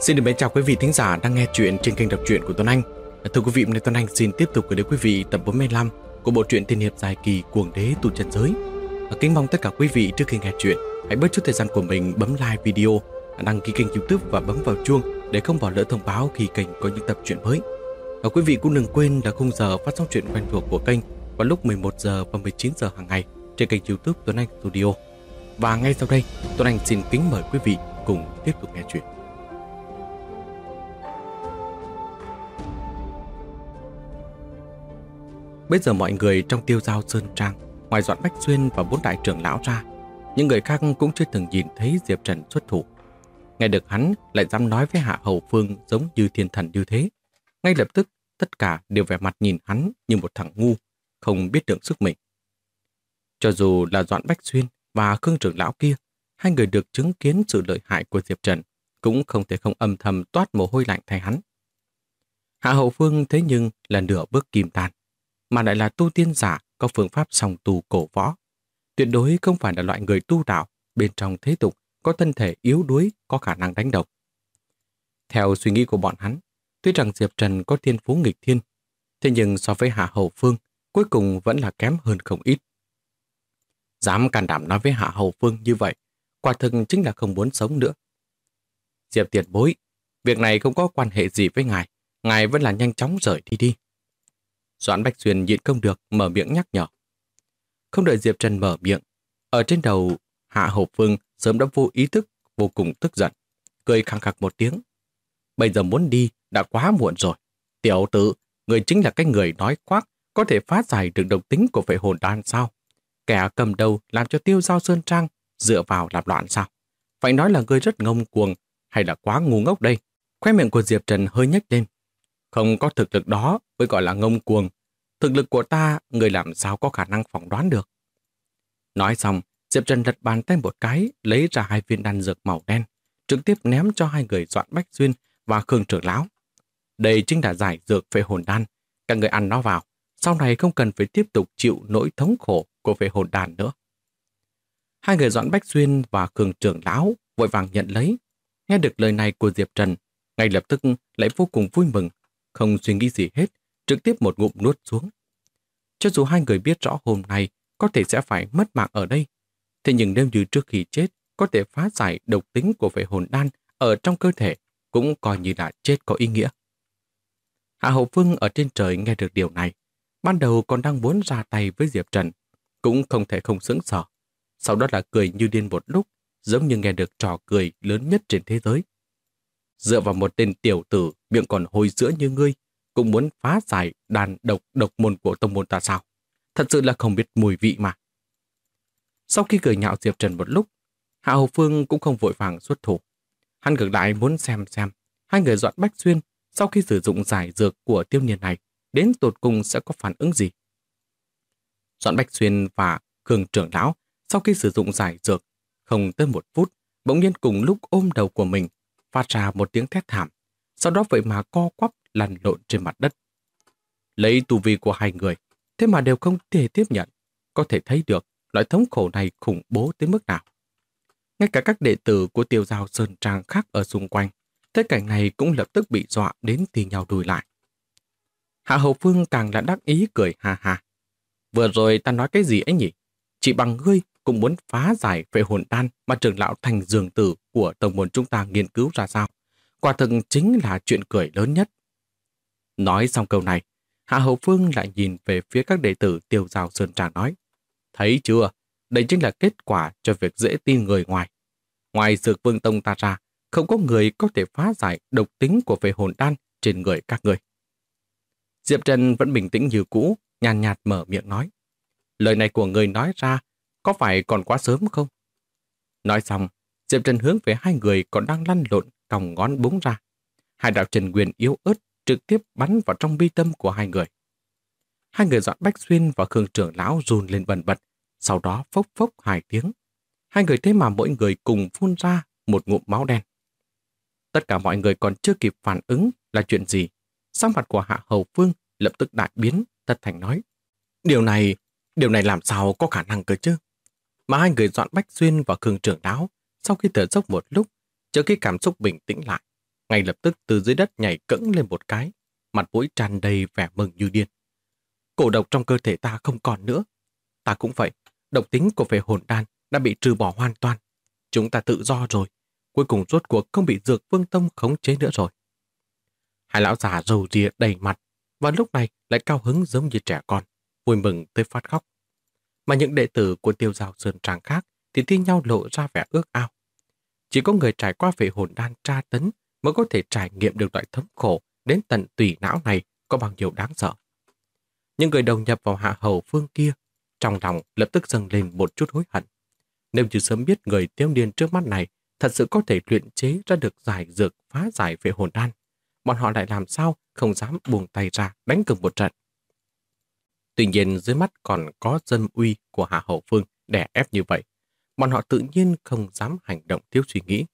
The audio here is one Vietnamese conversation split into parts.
Xin được mến chào quý vị thính giả đang nghe chuyện trên kênh đọc truyện của Tuấn Anh. Thưa quý vị, hôm nay Tuấn Anh xin tiếp tục gửi đến quý vị tập 45 của bộ truyện tiên hiệp dài kỳ Cuồng Đế Tu Chân Giới. Kính mong tất cả quý vị trước khi nghe chuyện hãy bớt chút thời gian của mình bấm like video, đăng ký kênh YouTube và bấm vào chuông để không bỏ lỡ thông báo khi kênh có những tập truyện mới. Và quý vị cũng đừng quên là khung giờ phát sóng truyện quen thuộc của kênh vào lúc 11 giờ và 19 giờ hàng ngày trên kênh YouTube Tuấn Anh Studio. Và ngay sau đây, Tuấn Anh xin kính mời quý vị cùng tiếp tục nghe chuyện. Bây giờ mọi người trong Tiêu Giao Sơn Trang, ngoài Doãn Bách Xuyên và 4 đại trưởng lão ra, những người khác cũng chưa từng nhìn thấy Diệp Trần xuất thủ. Nghe được hắn lại dám nói với Hạ Hầu Phương giống như thiên thần như thế, ngay lập tức tất cả đều vẻ mặt nhìn hắn như một thằng ngu, không biết lượng sức mình. Cho dù là Doãn Bách Xuyên và Khương trưởng lão kia, hai người được chứng kiến sự lợi hại của Diệp Trần, cũng không thể không âm thầm toát mồ hôi lạnh thay hắn. Hạ Hầu Phương thế nhưng là nửa bước kim đan, mà lại là tu tiên giả có phương pháp song tu cổ võ. Tuyệt đối không phải là loại người tu đạo bên trong thế tục có thân thể yếu đuối, có khả năng đánh độc. Theo suy nghĩ của bọn hắn, tuy rằng Diệp Trần có thiên phú nghịch thiên, thế nhưng so với Hạ Hầu Phương, cuối cùng vẫn là kém hơn không ít. Dám can đảm nói với Hạ Hầu Phương như vậy, quả thực chính là không muốn sống nữa. Diệp tiền bối, việc này không có quan hệ gì với ngài vẫn là nhanh chóng rời đi đi. Doãn Bách Xuyên nhịn không được mở miệng nhắc nhở. Không đợi Diệp Trần mở miệng, ở trên đầu Hạ Hầu Phương sớm đã vô ý thức, vô cùng tức giận, cười khăng khặc một tiếng. Bây giờ muốn đi đã quá muộn rồi. Tiểu tử, người chính là cái người nói khoác có thể phá giải được độc tính của Phệ Hồn Đan sao? Kẻ cầm đầu làm cho Tiêu Giao Sơn Trang dựa vào làm loạn sao? Phải nói là người rất ngông cuồng hay là quá ngu ngốc đây? Khóe miệng của Diệp Trần hơi nhếch lên. Không có thực lực đó mới gọi là ngông cuồng. Thực lực của ta, người làm sao có khả năng phỏng đoán được. Nói xong, Diệp Trần lật bàn tay một cái, lấy ra 2 viên đan dược màu đen, trực tiếp ném cho 2 người Doãn Bách Xuyên và Khương trưởng lão. Đây chính là giải dược Phệ Hồn Đan. Các người ăn nó vào, sau này không cần phải tiếp tục chịu nỗi thống khổ của Phệ Hồn Đan nữa. 2 người Doãn Bách Xuyên và Khương trưởng lão vội vàng nhận lấy. Nghe được lời này của Diệp Trần, ngay lập tức lại vô cùng vui mừng, không suy nghĩ gì hết, trực tiếp một ngụm nuốt xuống. Cho dù 2 người biết rõ hôm nay có thể sẽ phải mất mạng ở đây, thế nhưng nếu như trước khi chết có thể phá giải độc tính của Phệ Hồn Đan ở trong cơ thể, cũng coi như là chết có ý nghĩa. Hạ Hầu Phương ở trên trời nghe được điều này, ban đầu còn đang muốn ra tay với Diệp Trần, cũng không thể không sững sờ. Sau đó là cười như điên một lúc, giống như nghe được trò cười lớn nhất trên thế giới. Dựa vào một tên tiểu tử miệng còn hôi sữa như ngươi, cũng muốn phá giải đan độc môn của tông môn ta sao? Thật sự là không biết mùi vị mà. Sau khi cười nhạo Diệp Trần một lúc, Hạ Hầu Phương cũng không vội vàng xuất thủ. Hắn ngược lại muốn xem 2 người Doãn Bách Xuyên sau khi sử dụng giải dược của tiêu niên này đến tột cùng sẽ có phản ứng gì. Doãn Bách Xuyên và Khương trưởng lão sau khi sử dụng giải dược không tới 1 phút, bỗng nhiên cùng lúc ôm đầu của mình, phát ra một tiếng thét thảm, sau đó vậy mà co quắp lăn lộn trên mặt đất. Lấy tu vi của 2 người, thế mà đều không thể tiếp nhận, có thể thấy được loại thống khổ này khủng bố tới mức nào. Ngay cả các đệ tử của Tiêu Giao Sơn Trang khác ở xung quanh, thế cảnh này cũng lập tức bị dọa đến thì nhau đùi lại. Hạ Hầu Phương càng là đắc ý cười ha ha. Vừa rồi ta nói cái gì ấy nhỉ? Chỉ bằng ngươi cũng muốn phá giải Phệ Hồn Đan mà trưởng lão Thành Dường Tử của tông môn chúng ta nghiên cứu ra sao? Quả thực chính là chuyện cười lớn nhất. Nói xong câu này, Hạ Hầu Phương lại nhìn về phía các đệ tử Tiêu Giao Sơn Trang nói. Thấy chưa? Đây chính là kết quả cho việc dễ tin người ngoài. Ngoài Dược Vương Tông ta ra, không có người có thể phá giải độc tính của Phệ Hồn Đan trên người các người. Diệp Trần vẫn bình tĩnh như cũ, nhàn nhạt mở miệng nói. Lời này của người nói ra, có phải còn quá sớm không? Nói xong, Diệp Trần hướng về 2 người còn đang lăn lộn, còng ngón búng ra. 2 đạo trần quyền yếu ớt trực tiếp bắn vào trong mi tâm của 2 người. 2 người Doãn Bách Xuyên và Khương trưởng lão run lên bần bật, sau đó phốc phốc 2 tiếng. 2 người thế mà mỗi người cùng phun ra một ngụm máu đen. Tất cả mọi người còn chưa kịp phản ứng là chuyện gì, sắc mặt của Hạ Hầu Phương lập tức đại biến, tất thành nói. Điều này làm sao có khả năng cơ chứ? Mà 2 người Doãn Bách Xuyên và Khương trưởng lão sau khi thở dốc một lúc, trước khi cảm xúc bình tĩnh lại, ngay lập tức từ dưới đất nhảy cẫng lên một cái, mặt mũi tràn đầy vẻ mừng như điên. Cổ độc trong cơ thể ta không còn nữa. Ta cũng vậy, độc tính của phệ hồn đan đã bị trừ bỏ hoàn toàn. Chúng ta tự do rồi, cuối cùng rốt cuộc không bị Dược Vương Tông khống chế nữa rồi. Hai lão già râu ria đầy mặt, và lúc này lại cao hứng giống như trẻ con, vui mừng tới phát khóc. Mà những đệ tử của Tiêu Giao Sơn Trang khác thì thi nhau lộ ra vẻ ước ao. Chỉ có người trải qua phệ hồn đan tra tấn mới có thể trải nghiệm được loại thống khổ đến tận tủy não này có bao nhiêu đáng sợ. Những người đầu nhập vào Hạ Hầu Phương kia, trong lòng lập tức dâng lên một chút hối hận. Nếu như sớm biết người thiếu niên trước mắt này thật sự có thể luyện chế ra được giải dược phá giải phệ hồn đan, bọn họ lại làm sao không dám buông tay ra đánh cược một trận. Tuy nhiên dưới mắt còn có dâm uy của Hạ Hầu Phương đè ép như vậy, bọn họ tự nhiên không dám hành động thiếu suy nghĩ.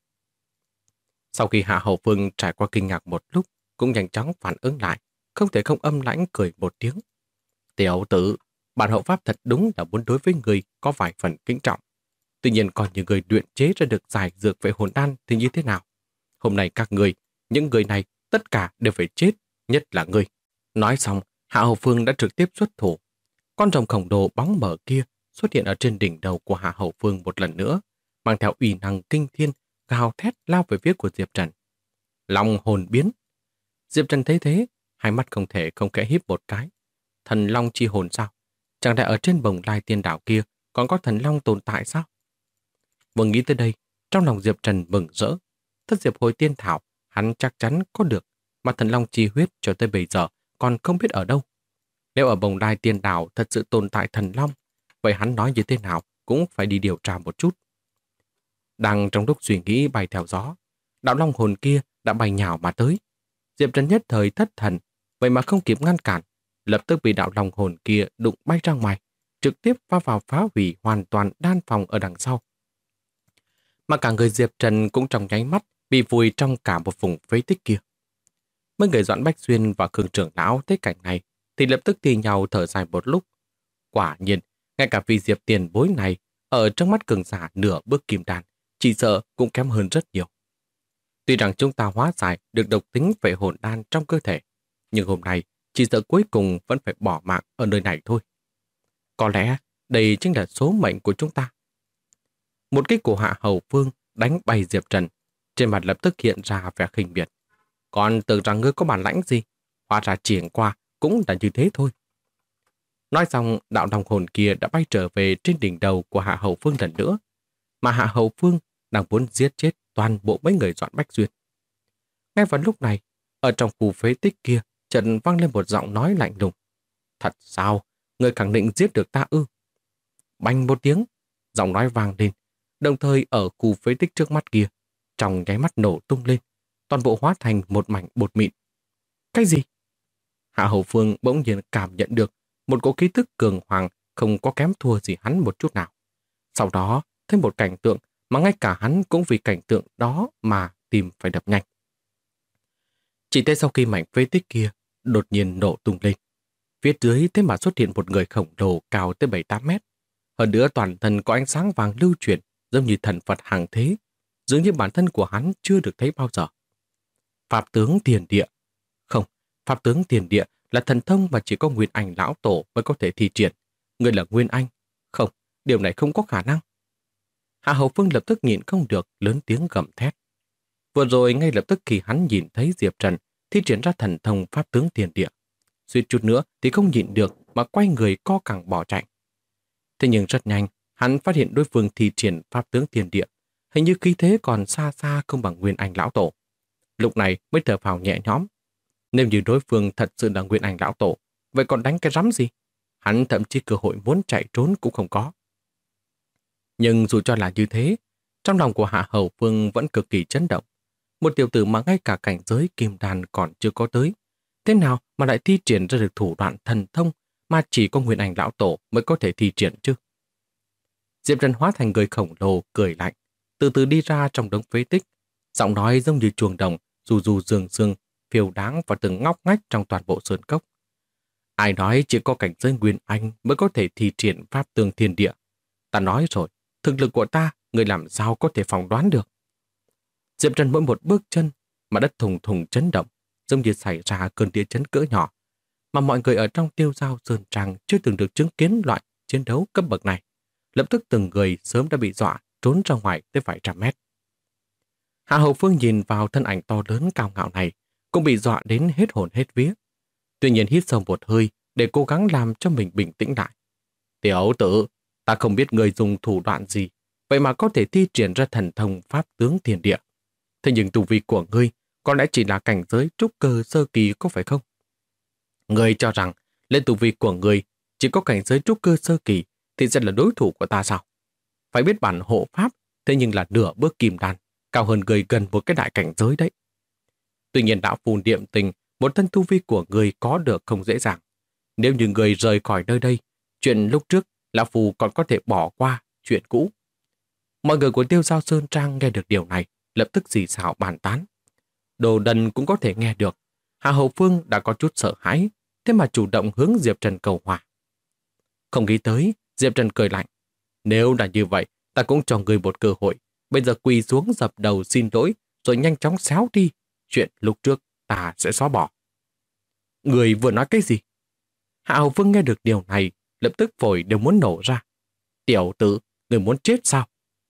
Sau khi Hạ Hầu Phương trải qua kinh ngạc một lúc, cũng nhanh chóng phản ứng lại, không thể không âm lãnh cười một tiếng. Tiểu tử, bản hậu pháp thật đúng là muốn đối với người có vài phần kính trọng. Tuy nhiên còn những người luyện chế ra được giải dược phệ hồn đan thì như thế nào? Hôm nay các người, những người này tất cả đều phải chết, nhất là ngươi. Nói xong, Hạ Hầu Phương đã trực tiếp xuất thủ. Con rồng khổng lồ bóng mờ kia xuất hiện ở trên đỉnh đầu của Hạ Hầu Phương một lần nữa, mang theo uy năng kinh thiên, gào thét lao về phía của Diệp Trần. Long hồn biến. Diệp Trần thấy thế, hai mắt không thể không khẽ híp một cái. Thần long chi hồn sao? Chẳng lẽ ở trên bồng lai tiên đảo kia còn có thần long tồn tại sao? Vừa nghĩ tới đây, trong lòng Diệp Trần mừng rỡ. Thất diệp hồi tiên thảo, hắn chắc chắn có được, mà thần long chi huyết cho tới bây giờ còn không biết ở đâu. Nếu ở bồng lai tiên đảo thật sự tồn tại thần long, vậy hắn nói như thế nào cũng phải đi điều tra một chút. Đang trong lúc suy nghĩ bay theo gió, đạo long hồn kia đã bay nhào mà tới. Diệp Trần nhất thời thất thần, vậy mà không kịp ngăn cản, lập tức bị đạo long hồn kia đụng bay ra ngoài, trực tiếp va vào phá hủy hoàn toàn đan phòng ở đằng sau. Mà cả người Diệp Trần cũng trong nháy mắt bị vùi trong cả một vùng phế tích kia. Mấy người Doãn Bách Xuyên và Khương trưởng lão thấy cảnh này thì lập tức thì nhau thở dài một lúc. Quả nhiên, ngay cả vị Diệp tiền bối này ở trong mắt cường giả nửa bước kim đan, chỉ sợ cũng kém hơn rất nhiều. Tuy rằng chúng ta hóa giải được độc tính phệ hồn đan trong cơ thể, nhưng hôm nay chỉ sợ cuối cùng vẫn phải bỏ mạng ở nơi này thôi. Có lẽ đây chính là số mệnh của chúng ta. Một kích của Hạ Hầu Phương đánh bay Diệp Trần, trên mặt lập tức hiện ra vẻ khinh miệt. Còn tưởng rằng ngươi có bản lãnh gì, hóa ra triển qua cũng là như thế thôi. Nói xong, đạo long hồn kia đã bay trở về trên đỉnh đầu của Hạ Hầu Phương lần nữa, mà Hạ Hầu Phương đang muốn giết chết toàn bộ mấy người Doãn Bách Xuyên. Ngay vào lúc này, ở trong khu phế tích kia, chợt vang lên một giọng nói lạnh lùng. Thật sao? Ngươi khẳng định giết được ta ư? Bành một tiếng, giọng nói vang lên, đồng thời ở khu phế tích trước mắt kia, trong nháy mắt nổ tung lên, toàn bộ hóa thành một mảnh bột mịn. Cái gì? Hạ Hầu Phương bỗng nhiên cảm nhận được một cỗ khí tức cường hoàng không có kém thua gì hắn một chút nào. Sau đó, thêm một cảnh tượng mà ngay cả hắn cũng vì cảnh tượng đó mà tim phải đập nhanh. Chỉ tới sau khi mảnh phế tích kia đột nhiên nổ tung lên, phía dưới thế mà xuất hiện một người khổng lồ cao tới 7-8 mét. Hơn nữa toàn thân có ánh sáng vàng lưu chuyển giống như thần Phật hàng thế, dường như bản thân của hắn chưa được thấy bao giờ. Pháp tướng tiền địa. Không, Pháp tướng tiền địa là thần thông mà chỉ có Nguyên Anh lão tổ mới có thể thi triển. Người là Nguyên Anh. Không, điều này không có khả năng. Hạ Hầu Phương lập tức nhịn không được, lớn tiếng gầm thét. Vừa rồi ngay lập tức khi hắn nhìn thấy Diệp Trần thi triển ra thần thông Pháp tướng tiền địa, suýt chút nữa thì không nhịn được mà quay người co cẳng bỏ chạy. Thế nhưng rất nhanh, hắn phát hiện đối phương thi triển Pháp tướng tiền địa, hình như khí thế còn xa xa không bằng Nguyên Anh lão tổ. Lúc này mới thở phào nhẹ nhõm. Nếu như đối phương thật sự là Nguyên Anh lão tổ, vậy còn đánh cái rắm gì? Hắn thậm chí cơ hội muốn chạy trốn cũng không có. Nhưng dù cho là như thế, trong lòng của Hạ Hầu Phương vẫn cực kỳ chấn động. Một tiểu tử mà ngay cả cảnh giới kim đan còn chưa có tới, thế nào mà lại thi triển ra được thủ đoạn thần thông mà chỉ có Nguyên Anh lão tổ mới có thể thi triển chứ? Diệp Trần hóa thành người khổng lồ cười lạnh, từ từ đi ra trong đống phế tích, giọng nói giống như chuông đồng, dù dù dương dương, phiêu đáng và từng ngóc ngách trong toàn bộ sơn cốc. Ai nói chỉ có cảnh giới Nguyên Anh mới có thể thi triển Pháp tướng thiên địa? Ta nói rồi, thực lực của ta, người làm sao có thể phỏng đoán được? Diệp Trần mỗi một bước chân mà đất thùng thùng chấn động, giống như xảy ra cơn địa chấn cỡ nhỏ, mà mọi người ở trong Tiêu Dao Sơn Trang chưa từng được chứng kiến loại chiến đấu cấp bậc này. Lập tức từng người sớm đã bị dọa trốn ra ngoài tới vài trăm mét. Hạ Hầu Phương nhìn vào thân ảnh to lớn cao ngạo này, cũng bị dọa đến hết hồn hết vía. Tuy nhiên hít sâu một hơi để cố gắng làm cho mình bình tĩnh lại. Tiểu tử, ta không biết người dùng thủ đoạn gì, vậy mà có thể thi triển ra thần thông pháp tướng thiên địa. Thế nhưng tu vi của ngươi có lẽ chỉ là cảnh giới trúc cơ sơ kỳ có phải không? Ngươi cho rằng lên tu vi của ngươi chỉ có cảnh giới trúc cơ sơ kỳ thì sẽ là đối thủ của ta sao? Phải biết bản hộ pháp, thế nhưng là nửa bước kim đan, cao hơn người gần một cái đại cảnh giới đấy. Tuy nhiên đạo phù niệm tình, một thân tu vi của người có được không dễ dàng. Nếu như người rời khỏi nơi đây, chuyện lúc trước, lão phù còn có thể bỏ qua chuyện cũ. Mọi người của Tiêu Dao Sơn Trang nghe được điều này, lập tức xì xào bàn tán. Đồ đần cũng có thể nghe được. Hạ Hầu Phương đã có chút sợ hãi, thế mà chủ động hướng Diệp Trần cầu hòa. Không nghĩ tới, Diệp Trần cười lạnh. Nếu là như vậy, ta cũng cho người một cơ hội. Bây giờ quỳ xuống dập đầu xin lỗi, rồi nhanh chóng xéo đi. Chuyện lúc trước ta sẽ xóa bỏ. Người vừa nói cái gì? Hạ Hầu Phương nghe được điều này, lập tức phổi đều muốn nổ ra. Tiểu tử, người muốn chết sao?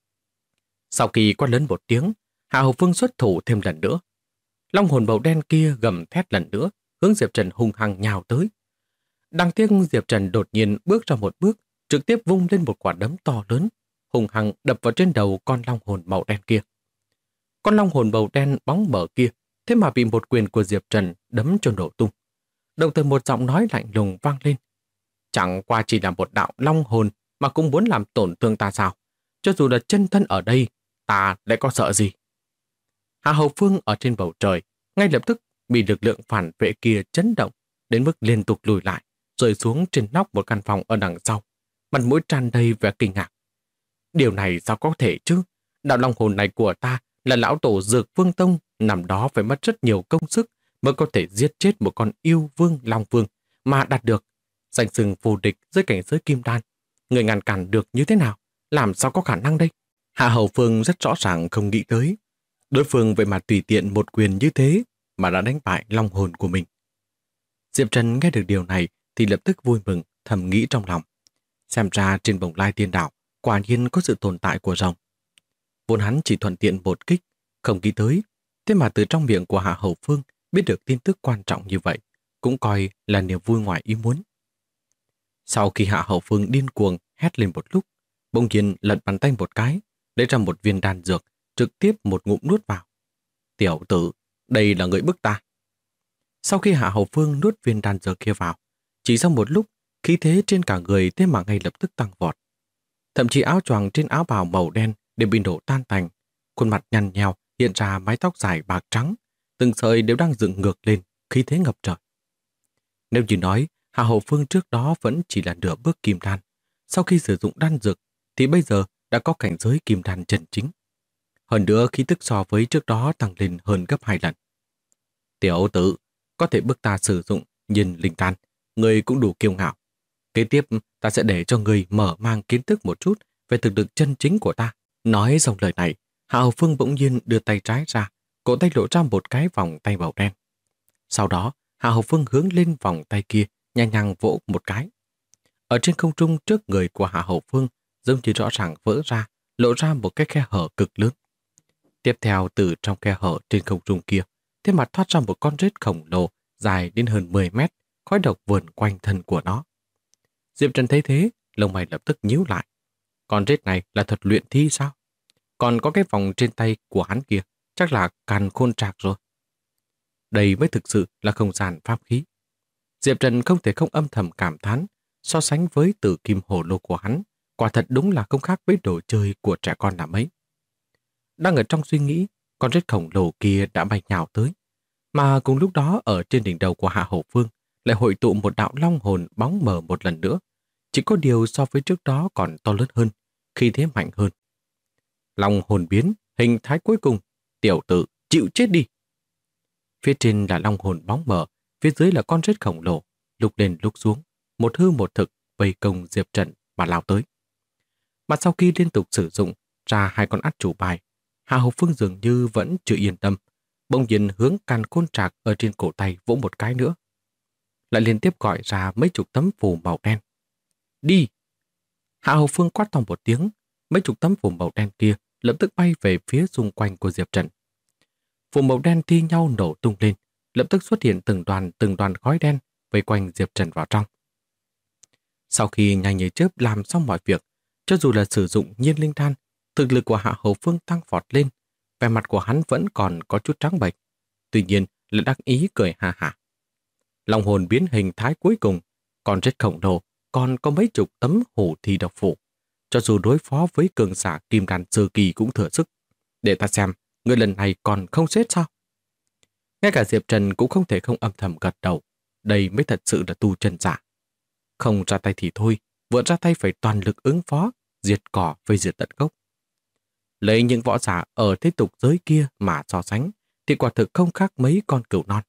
Sau khi quát lớn một tiếng, Hạ Hầu Phương xuất thủ thêm lần nữa. Long hồn màu đen kia gầm thét lần nữa, hướng Diệp Trần hung hăng nhào tới. Đáng tiếc Diệp Trần đột nhiên bước ra một bước, trực tiếp vung lên một quả đấm to lớn, hung hăng đập vào trên đầu con long hồn màu đen kia. Con long hồn màu đen bóng bở kia, thế mà bị một quyền của Diệp Trần đấm cho nổ tung. Đồng thời một giọng nói lạnh lùng vang lên. Chẳng qua chỉ là một đạo long hồn mà cũng muốn làm tổn thương ta sao? Cho dù là chân thân ở đây, ta lại có sợ gì? Hạ Hầu Phương ở trên bầu trời, ngay lập tức bị lực lượng phản vệ kia chấn động, đến mức liên tục lùi lại, rơi xuống trên nóc một căn phòng ở đằng sau, mặt mũi tràn đầy vẻ kinh ngạc. Điều này sao có thể chứ? Đạo long hồn này của ta là lão tổ Dược Vương Tông, nằm đó phải mất rất nhiều công sức mới có thể giết chết một con yêu vương long vương mà đạt được danh xưng vô địch dưới cảnh giới kim đan. Người ngăn cản được như thế nào? Làm sao có khả năng đây? Hạ Hầu Phương rất rõ ràng không nghĩ tới. Đối phương vậy mà tùy tiện một quyền như thế mà đã đánh bại long hồn của mình. Diệp Trần nghe được điều này thì lập tức vui mừng, thầm nghĩ trong lòng. Xem ra trên Bồng Lai Tiên Đảo quả nhiên có sự tồn tại của rồng. Vốn hắn chỉ thuận tiện một kích, không nghĩ tới. Thế mà từ trong miệng của Hạ Hầu Phương biết được tin tức quan trọng như vậy, cũng coi là niềm vui ngoài ý muốn. Sau khi Hạ Hầu Phương điên cuồng hét lên một lúc, bỗng nhiên lật bàn tay một cái, lấy ra một viên đan dược, trực tiếp một ngụm nuốt vào. Tiểu tử, đây là người bức ta. Sau khi Hạ Hầu Phương nuốt viên đan dược kia vào, chỉ sau một lúc, khí thế trên cả người thế mà ngay lập tức tăng vọt. Thậm chí áo choàng trên áo bào màu đen đều bị nổ tan tành, khuôn mặt nhăn nheo hiện ra mái tóc dài bạc trắng, từng sợi đều đang dựng ngược lên, khí thế ngập trời. Nếu như nói Hạ Hầu Phương trước đó vẫn chỉ là nửa bước kim đan, sau khi sử dụng đan dược thì bây giờ đã có cảnh giới kim đan chân chính. Hơn nữa khí tức so với trước đó tăng lên hơn gấp 2 lần. Tiểu tử, có thể bức ta sử dụng nhìn linh đan, người cũng đủ kiêu ngạo. Kế tiếp ta sẽ để cho người mở mang kiến thức một chút về thực lực chân chính của ta. Nói xong lời này, Hạ Hầu Phương bỗng nhiên đưa tay trái ra, cổ tay lộ ra một cái vòng tay màu đen. Sau đó, Hạ Hầu Phương hướng lên vòng tay kia, nhẹ nhàng vỗ một cái. Ở trên không trung trước người của Hạ Hầu Phương, giống như rõ ràng vỡ ra, lộ ra một cái khe hở cực lớn. Tiếp theo từ trong khe hở trên không trung kia, thế mặt thoát ra một con rết khổng lồ dài đến hơn 10 mét, khói độc vờn quanh thân của nó. Diệp Trần thấy thế, lông mày lập tức nhíu lại. Con rết này là thuật luyện thi sao? Còn có cái vòng trên tay của hắn kia, chắc là càn khôn trạc rồi. Đây mới thực sự là không gian pháp khí. Diệp Trần không thể không âm thầm cảm thán, so sánh với tử kim hồ lô của hắn, quả thật đúng là không khác với đồ chơi của trẻ con là mấy. Đang ở trong suy nghĩ, con rết khổng lồ kia đã bay nhào tới. Mà cùng lúc đó ở trên đỉnh đầu của Hạ Hầu Phương lại hội tụ một đạo long hồn bóng mờ một lần nữa. Chỉ có điều so với trước đó còn to lớn hơn, khi thế mạnh hơn. Long hồn biến, hình thái cuối cùng, tiểu tử, chịu chết đi. Phía trên là long hồn bóng mờ, phía dưới là con rết khổng lồ, lúc lên lúc xuống, một hư một thực vây công Diệp Trần mà lao tới. Mà sau khi liên tục sử dụng ra hai con át chủ bài, Hạ Hầu Phương dường như vẫn chưa yên tâm, bỗng nhiên hướng càn khôn trạc ở trên cổ tay vỗ một cái nữa. Lại liên tiếp gọi ra mấy chục tấm phù màu đen. Đi! Hạ Hầu Phương quát to một tiếng, mấy chục tấm phù màu đen kia lập tức bay về phía xung quanh của Diệp Trần. Phù màu đen thi nhau nổ tung lên, lập tức xuất hiện từng đoàn khói đen vây quanh Diệp Trần vào trong. Sau khi nhanh như chớp làm xong mọi việc, cho dù là sử dụng nhiên linh đan, thực lực của Hạ Hầu Phương tăng vọt lên, vẻ mặt của hắn vẫn còn có chút trắng bệch, tuy nhiên lại đắc ý cười ha hả. Long hồn biến hình thái cuối cùng, còn rất khổng lồ, còn có mấy chục tấm hổ thi độc phủ. Cho dù đối phó với cường giả kim đan sơ kỳ cũng thừa sức. Để ta xem, người lần này còn không xếp sao? Ngay cả Diệp Trần cũng không thể không âm thầm gật đầu. Đây mới thật sự là tu chân giả. Không ra tay thì thôi, vừa ra tay phải toàn lực ứng phó, diệt cỏ với diệt tận gốc. Lấy những võ giả ở thế tục giới kia mà so sánh, thì quả thực không khác mấy con cừu non.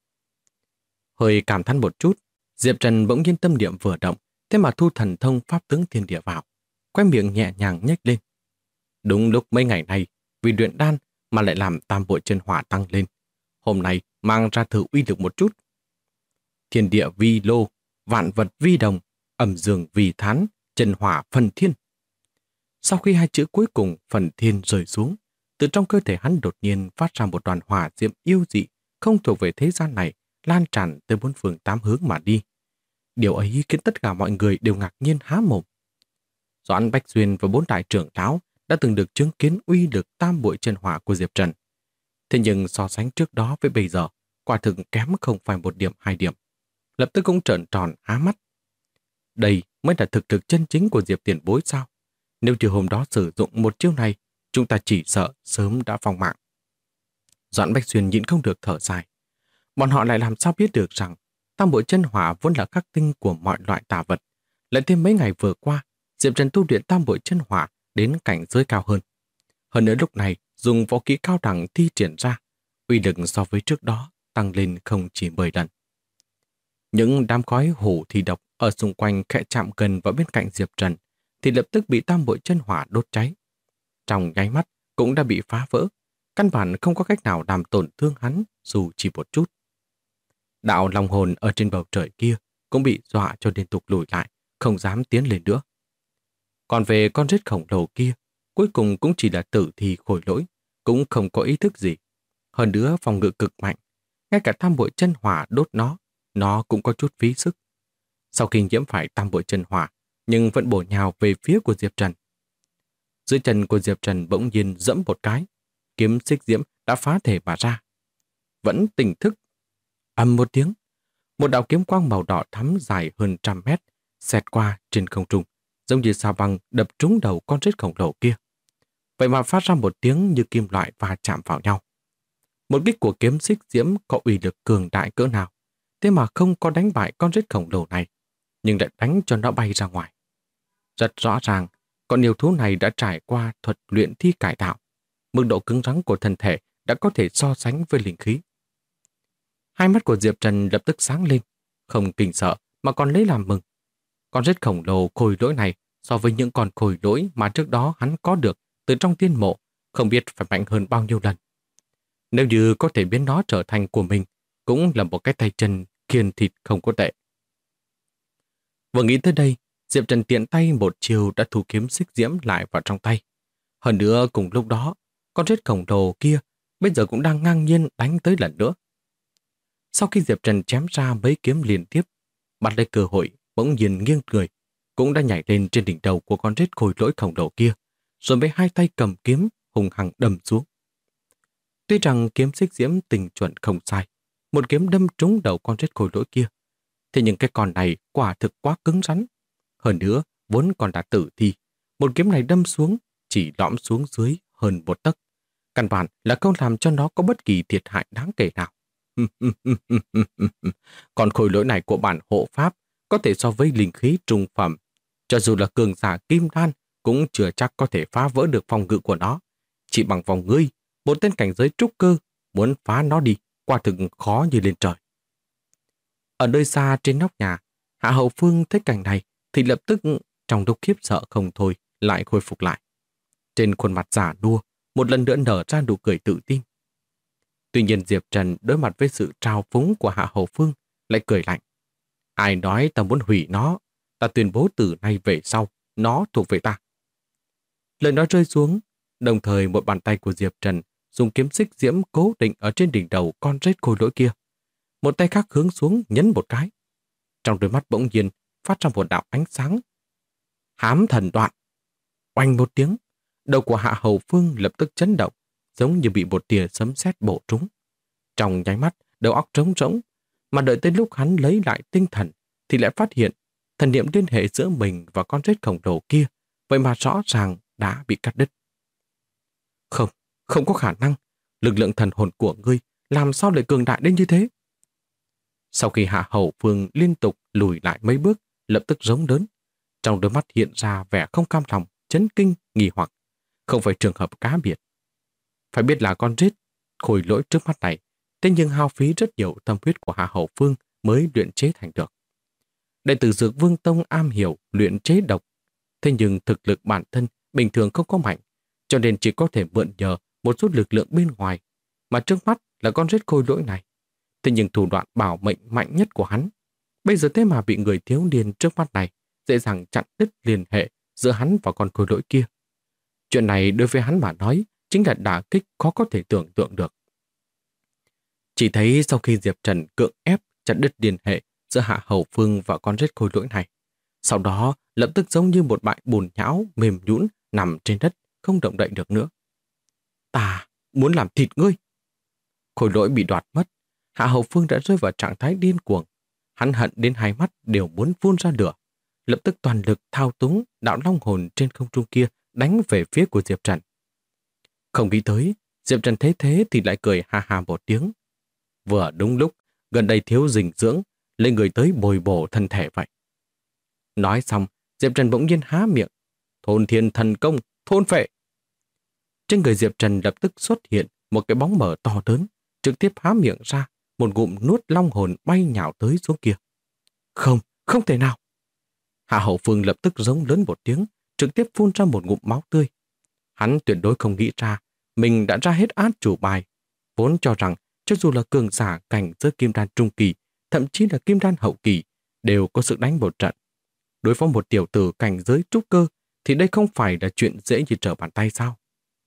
Hơi cảm thán một chút, Diệp Trần bỗng nhiên tâm niệm vừa động, thế mà thu thần thông pháp tướng thiên địa vào, quay miệng nhẹ nhàng nhếch lên. Đúng lúc mấy ngày này, vì luyện đan mà lại làm tam bội chân hỏa tăng lên. Hôm nay mang ra thử uy lực một chút. Thiên địa vi lô, vạn vật vi đồng, ẩm dương vi thán, chân hỏa phần thiên. Sau khi hai chữ cuối cùng phần thiên rơi xuống, từ trong cơ thể hắn đột nhiên phát ra một đoàn hỏa diệm yêu dị, không thuộc về thế gian này, lan tràn tới bốn phương tám hướng mà đi. Điều ấy khiến tất cả mọi người đều ngạc nhiên há mồm. Doãn Bách Xuyên và bốn đại trưởng lão đã từng được chứng kiến uy lực tam bội chân hỏa của Diệp Trần. Thế nhưng so sánh trước đó với bây giờ, quả thực kém không phải một điểm hai điểm. Lập tức cũng trợn tròn há mắt. Đây mới là thực lực chân chính của Diệp tiền bối sao? Nếu như hôm đó sử dụng một chiêu này, chúng ta chỉ sợ sớm đã vong mạng. Doãn Bách Xuyên nhịn không được thở dài. Bọn họ lại làm sao biết được rằng tam bội chân hỏa vốn là khắc tinh của mọi loại tà vật. Lại thêm mấy ngày vừa qua, Diệp Trần tu luyện tam bội chân hỏa đến cảnh giới cao hơn. Hơn nữa lúc này dùng võ kỹ cao đẳng thi triển ra, uy lực so với trước đó tăng lên không chỉ 10 lần. Những đám khói hổ thi độc ở xung quanh khẽ chạm gần vào bên cạnh Diệp Trần thì lập tức bị tam bội chân hỏa đốt cháy. Trong nháy mắt cũng đã bị phá vỡ, căn bản không có cách nào làm tổn thương hắn dù chỉ một chút. Đạo long hồn ở trên bầu trời kia cũng bị dọa cho liên tục lùi lại, không dám tiến lên nữa. Còn về con rết khổng lồ kia, cuối cùng cũng chỉ là tử thi khôi lỗi, cũng không có ý thức gì. Hơn nữa phòng ngự cực mạnh, ngay cả tam bội chân hỏa đốt nó cũng có chút phí sức. Sau khi nhiễm phải tam bội chân hỏa, nhưng vẫn bổ nhào về phía của Diệp Trần. Dưới chân của Diệp Trần bỗng nhiên dẫm một cái, kiếm xích diễm đã phá thể mà ra. Vẫn tỉnh thức. Ầm một tiếng, một đạo kiếm quang màu đỏ thắm dài hơn 100 mét xẹt qua trên không trung, giống như sao băng đập trúng đầu con rết khổng lồ kia. Vậy mà phát ra một tiếng như kim loại va chạm vào nhau. Một kích của kiếm xích diễm có uy lực cường đại cỡ nào, thế mà không có đánh bại con rết khổng lồ này, nhưng lại đánh cho nó bay ra ngoài. Rất rõ ràng, con yêu thú này đã trải qua thuật luyện thi cải tạo. Mức độ cứng rắn của thân thể đã có thể so sánh với linh khí. Hai mắt của Diệp Trần lập tức sáng lên, không kinh sợ mà còn lấy làm mừng. Con rết khổng lồ khôi lỗi này so với những con khôi lỗi mà trước đó hắn có được từ trong tiên mộ, không biết phải mạnh hơn bao nhiêu lần. Nếu như có thể biến nó trở thành của mình, cũng là một cái tay chân kiên thịt không có tệ. Vừa nghĩ tới đây, Diệp Trần tiện tay một chiều đã thu kiếm xích diễm lại vào trong tay. Hơn nữa cùng lúc đó, con rết khổng lồ kia bây giờ cũng đang ngang nhiên đánh tới lần nữa. Sau khi Diệp Trần chém ra mấy kiếm liên tiếp, bắt lấy cơ hội bỗng nhiên nghiêng người, cũng đã nhảy lên trên đỉnh đầu của con rết khôi lỗi khổng lồ kia, rồi với hai tay cầm kiếm hùng hăng đâm xuống. Tuy rằng kiếm xích diễm tình chuẩn không sai, một kiếm đâm trúng đầu con rết khôi lỗi kia, thế nhưng cái con này quả thực quá cứng rắn. Hơn nữa, vốn còn đã tử thi, một kiếm này đâm xuống chỉ lõm xuống dưới hơn một tấc. Căn bản là không làm cho nó có bất kỳ thiệt hại đáng kể nào. Còn khôi lỗi này của bản hộ pháp có thể so với linh khí trung phẩm. Cho dù là cường giả kim đan cũng chưa chắc có thể phá vỡ được phòng ngự của nó. Chỉ bằng vòng ngươi, một tên cảnh giới trúc cơ, muốn phá nó đi, quả thực khó như lên trời. Ở nơi xa trên nóc nhà, Hạ Hầu Phương thấy cảnh này thì lập tức trong lúc khiếp sợ không thôi lại khôi phục lại. Trên khuôn mặt giả nua, một lần nữa nở ra nụ cười tự tin. Tuy nhiên Diệp Trần đối mặt với sự trào phúng của Hạ Hầu Phương lại cười lạnh. Ai nói ta muốn hủy nó, ta tuyên bố từ nay về sau, nó thuộc về ta. Lời nói rơi xuống, đồng thời một bàn tay của Diệp Trần dùng kiếm xích diễm cố định ở trên đỉnh đầu con rết khôi lỗi kia. Một tay khác hướng xuống nhấn một cái. Trong đôi mắt bỗng nhiên phát ra một đạo ánh sáng. Hám thần đoạn. Oanh một tiếng, đầu của Hạ Hầu Phương lập tức chấn động, giống như bị một tia sấm sét bổ trúng. Trong nháy mắt, đầu óc trống rỗng, mà đợi tới lúc hắn lấy lại tinh thần thì lại phát hiện thần niệm liên hệ giữa mình và con rết khổng lồ kia, vậy mà rõ ràng đã bị cắt đứt. Không, không có khả năng, lực lượng thần hồn của ngươi làm sao lại cường đại đến như thế? Sau khi Hạ Hầu Phương liên tục lùi lại mấy bước, lập tức rống lớn, trong đôi mắt hiện ra vẻ không cam lòng, chấn kinh, nghi hoặc. Không phải trường hợp cá biệt. Phải biết là con rết khôi lỗi trước mắt này, thế nhưng hao phí rất nhiều tâm huyết của Hạ Hầu Phương mới luyện chế thành được. Đệ tử Dược Vương Tông am hiểu luyện chế độc, thế nhưng thực lực bản thân bình thường không có mạnh, cho nên chỉ có thể mượn nhờ một chút lực lượng bên ngoài, mà trước mắt là con rết khôi lỗi này. Thế nhưng thủ đoạn bảo mệnh mạnh nhất của hắn, bây giờ thế mà bị người thiếu niên trước mắt này dễ dàng chặn đứt liên hệ giữa hắn và con khôi lỗi kia. Chuyện này đối với hắn mà nói chính là đả kích khó có thể tưởng tượng được. Chỉ thấy sau khi Diệp Trần cưỡng ép chặn đứt liên hệ giữa Hạ Hầu Phương và con rết khôi lỗi này, sau đó lập tức giống như một bãi bùn nhão mềm nhũn nằm trên đất, không động đậy được nữa. Ta muốn làm thịt ngươi. Khôi lỗi bị đoạt mất, Hạ Hầu Phương đã rơi vào trạng thái điên cuồng. Hắn hận đến hai mắt đều muốn phun ra lửa, lập tức toàn lực thao túng đạo long hồn trên không trung kia đánh về phía của Diệp Trần. Không nghĩ tới, Diệp Trần thấy thế thì lại cười ha ha một tiếng. Vừa đúng lúc, gần đây thiếu dinh dưỡng, lên người tới bồi bổ thân thể vậy. Nói xong, Diệp Trần bỗng nhiên há miệng. Thôn thiên thần công, thôn phệ. Trên người Diệp Trần lập tức xuất hiện một cái bóng mờ to lớn, trực tiếp há miệng ra, một ngụm nuốt long hồn bay nhào tới xuống kia. Không, không thể nào. Hạ Hậu Phương lập tức giống lớn một tiếng, trực tiếp phun ra một ngụm máu tươi. Hắn tuyệt đối không nghĩ ra, mình đã ra hết át chủ bài, vốn cho rằng cho dù là cường giả cảnh giới kim đan trung kỳ, thậm chí là kim đan hậu kỳ, đều có sự đánh một trận. Đối phó một tiểu tử cảnh giới trúc cơ, thì đây không phải là chuyện dễ như trở bàn tay sao?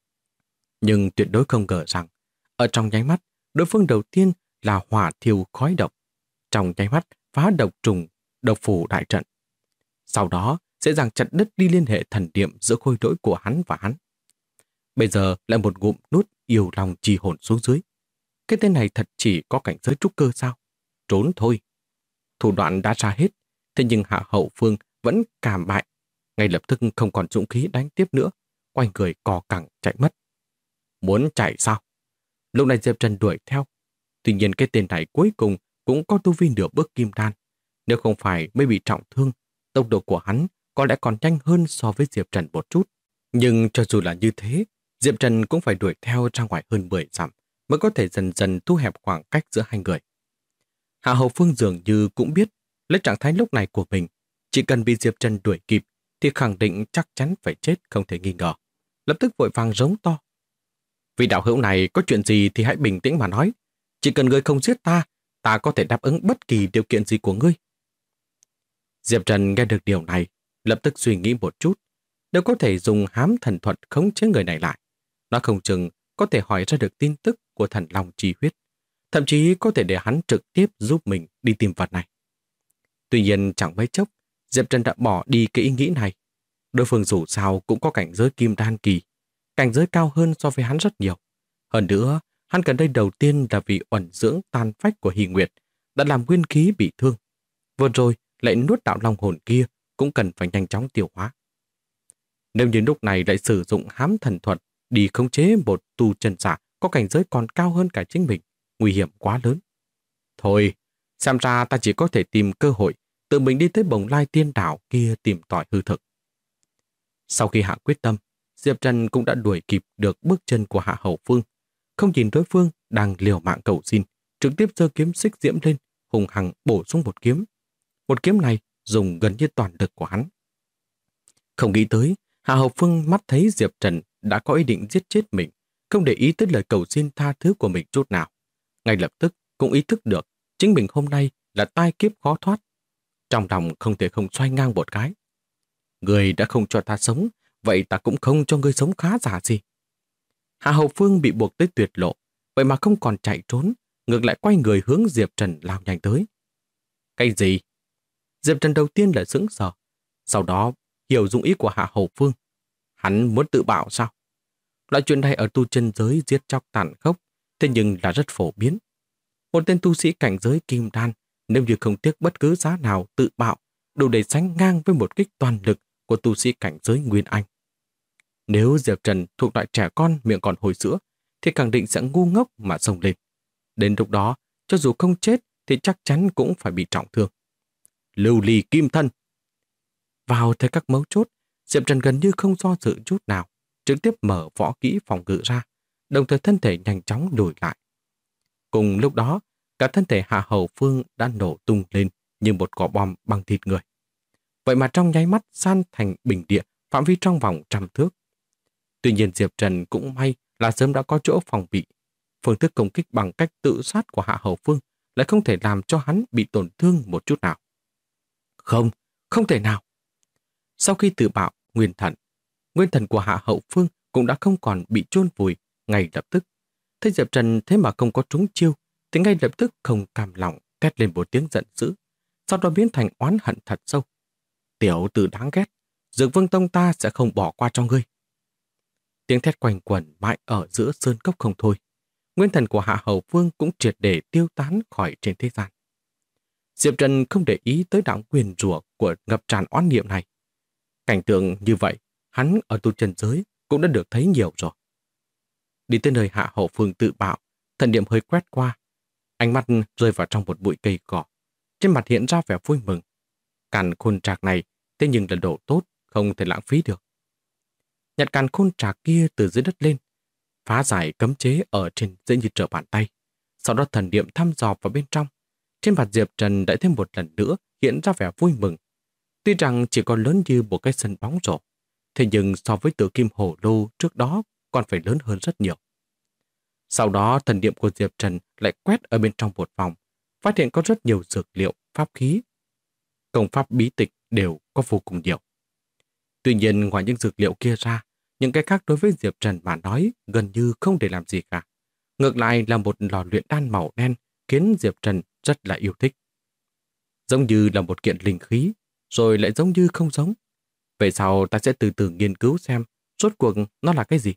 Nhưng tuyệt đối không ngờ rằng, ở trong nháy mắt, đối phương đầu tiên là hỏa thiêu khói độc, trong nháy mắt phá độc trùng, độc phủ đại trận. Sau đó sẽ dàng chặt đứt đi liên hệ thần niệm giữa khôi lỗi của hắn và hắn. Bây giờ lại một ngụm nuốt yêu lòng trì hồn xuống dưới. Cái tên này thật chỉ có cảnh giới trúc cơ sao? Trốn thôi. Thủ đoạn đã ra hết, thế nhưng Hạ Hậu Phương vẫn cảm bại, ngay lập tức không còn dũng khí đánh tiếp nữa, quay người cò cẳng chạy mất. Muốn chạy sao? Lúc này Diệp Trần đuổi theo. Tuy nhiên cái tên này cuối cùng cũng có tu vi nửa bước kim đan. Nếu không phải mới bị trọng thương, tốc độ của hắn có lẽ còn nhanh hơn so với Diệp Trần một chút. Nhưng cho dù là như thế, Diệp Trần cũng phải đuổi theo ra ngoài hơn 10 dặm mới có thể dần dần thu hẹp khoảng cách giữa hai người. Hạ Hầu Phương dường như cũng biết lấy trạng thái lúc này của mình, chỉ cần bị Diệp Trần đuổi kịp thì khẳng định chắc chắn phải chết không thể nghi ngờ. Lập tức vội vàng rống to. Vị đạo hữu này có chuyện gì thì hãy bình tĩnh mà nói. Chỉ cần ngươi không giết ta, ta có thể đáp ứng bất kỳ điều kiện gì của ngươi. Diệp Trần nghe được điều này, lập tức suy nghĩ một chút. Nếu có thể dùng hám thần thuật khống chế người này lại, nó không chừng có thể hỏi ra được tin tức của thần long chi huyết, thậm chí có thể để hắn trực tiếp giúp mình đi tìm vật này. Tuy nhiên chẳng mấy chốc, Diệp Trần đã bỏ đi cái ý nghĩ này. Đối phương dù sao cũng có cảnh giới kim đan kỳ, cảnh giới cao hơn so với hắn rất nhiều. Hơn nữa, hắn cần đây đầu tiên là vì uẩn dưỡng tàn phách của Hy Nguyệt đã làm nguyên khí bị thương. Vừa rồi lại nuốt đạo long hồn kia cũng cần phải nhanh chóng tiêu hóa. Nếu như lúc này lại sử dụng hám thần thuật đi khống chế một tu chân giả có cảnh giới còn cao hơn cả chính mình, nguy hiểm quá lớn. Thôi, xem ra ta chỉ có thể tìm cơ hội tự mình đi tới Bồng Lai Tiên Đảo kia tìm tòi hư thực. Sau khi hạ quyết tâm, Diệp Trần cũng đã đuổi kịp được bước chân của Hạ Hầu Phương. Không nhìn đối phương đang liều mạng cầu xin, trực tiếp giơ kiếm xích diễm lên, hùng hằng bổ xuống một kiếm. Một kiếm này dùng gần như toàn lực của hắn. Không nghĩ tới, Hạ Hầu Phương mắt thấy Diệp Trần đã có ý định giết chết mình, không để ý tới lời cầu xin tha thứ của mình chút nào. Ngay lập tức cũng ý thức được chính mình hôm nay là tai kiếp khó thoát. Trong lòng không thể không xoay ngang một cái. Người đã không cho ta sống, vậy ta cũng không cho ngươi sống khá giả gì. Hạ Hậu Phương bị buộc tới tuyệt lộ, vậy mà không còn chạy trốn, ngược lại quay người hướng Diệp Trần lao nhanh tới. Cái gì? Diệp Trần đầu tiên là sững sờ, sau đó hiểu dụng ý của Hạ Hậu Phương. Hắn muốn tự bạo sao? Loại chuyện này ở tu chân giới giết chóc tàn khốc, thế nhưng là rất phổ biến. Một tên tu sĩ cảnh giới kim đan, nếu như không tiếc bất cứ giá nào tự bạo, đủ để sánh ngang với một kích toàn lực của tu sĩ cảnh giới Nguyên Anh. Nếu Diệp Trần thuộc loại trẻ con miệng còn hồi sữa, thì khẳng định sẽ ngu ngốc mà xông lên. Đến lúc đó, cho dù không chết thì chắc chắn cũng phải bị trọng thương. Lưu ly kim thân. Vào thời các mấu chốt, Diệp Trần gần như không do dự chút nào, trực tiếp mở võ kỹ phòng ngự ra, đồng thời thân thể nhanh chóng lùi lại. Cùng lúc đó, cả thân thể Hạ Hầu Phương đã nổ tung lên như một quả bom bằng thịt người. Vậy mà trong nháy mắt san thành bình địa, phạm vi trong vòng 100 thước. Tuy nhiên Diệp Trần cũng may là sớm đã có chỗ phòng bị. Phương thức công kích bằng cách tự sát của Hạ Hầu Phương lại không thể làm cho hắn bị tổn thương một chút nào. Không, không thể nào. Sau khi tự bạo nguyên thần của Hạ Hậu Phương cũng đã không còn bị chôn vùi ngay lập tức. Thấy Diệp Trần thế mà không có trúng chiêu, thì ngay lập tức không cam lòng thét lên một tiếng giận dữ, sau đó biến thành oán hận thật sâu. Tiểu tử đáng ghét, Dược Vương Tông ta sẽ không bỏ qua cho ngươi. Tiếng thét quanh quẩn mãi ở giữa sơn cốc không thôi. Nguyên thần của Hạ Hầu Phương cũng triệt để tiêu tán khỏi trên thế gian. Diệp Trần không để ý tới đạo nguyền rủa của ngập tràn oán niệm này. Cảnh tượng như vậy, hắn ở tu chân giới cũng đã được thấy nhiều rồi. Đi tới nơi Hạ Hầu Phương tự bạo, thần niệm hơi quét qua. Ánh mắt rơi vào trong một bụi cây cỏ. Trên mặt hiện ra vẻ vui mừng. Càn khôn trạc này thế nhưng là đồ tốt, không thể lãng phí được. Nhặt càn khôn trạc kia từ dưới đất lên, phá giải cấm chế ở trên dễ như trở bàn tay. Sau đó thần niệm thăm dò vào bên trong. Trên mặt Diệp Trần đã thêm một lần nữa hiện ra vẻ vui mừng. Tuy rằng chỉ còn lớn như một cái sân bóng rổ, thế nhưng so với Tử Kim Hổ Lô trước đó còn phải lớn hơn rất nhiều. Sau đó thần niệm của Diệp Trần lại quét ở bên trong một vòng, phát hiện có rất nhiều dược liệu, pháp khí. Công pháp bí tịch đều có vô cùng nhiều. Tuy nhiên ngoài những dược liệu kia ra, những cái khác đối với Diệp Trần mà nói gần như không để làm gì cả. Ngược lại là một lò luyện đan màu đen khiến Diệp Trần rất là yêu thích. Giống như là một kiện linh khí, rồi lại giống như không giống. Về sau ta sẽ từ từ nghiên cứu xem rốt cuộc nó là cái gì.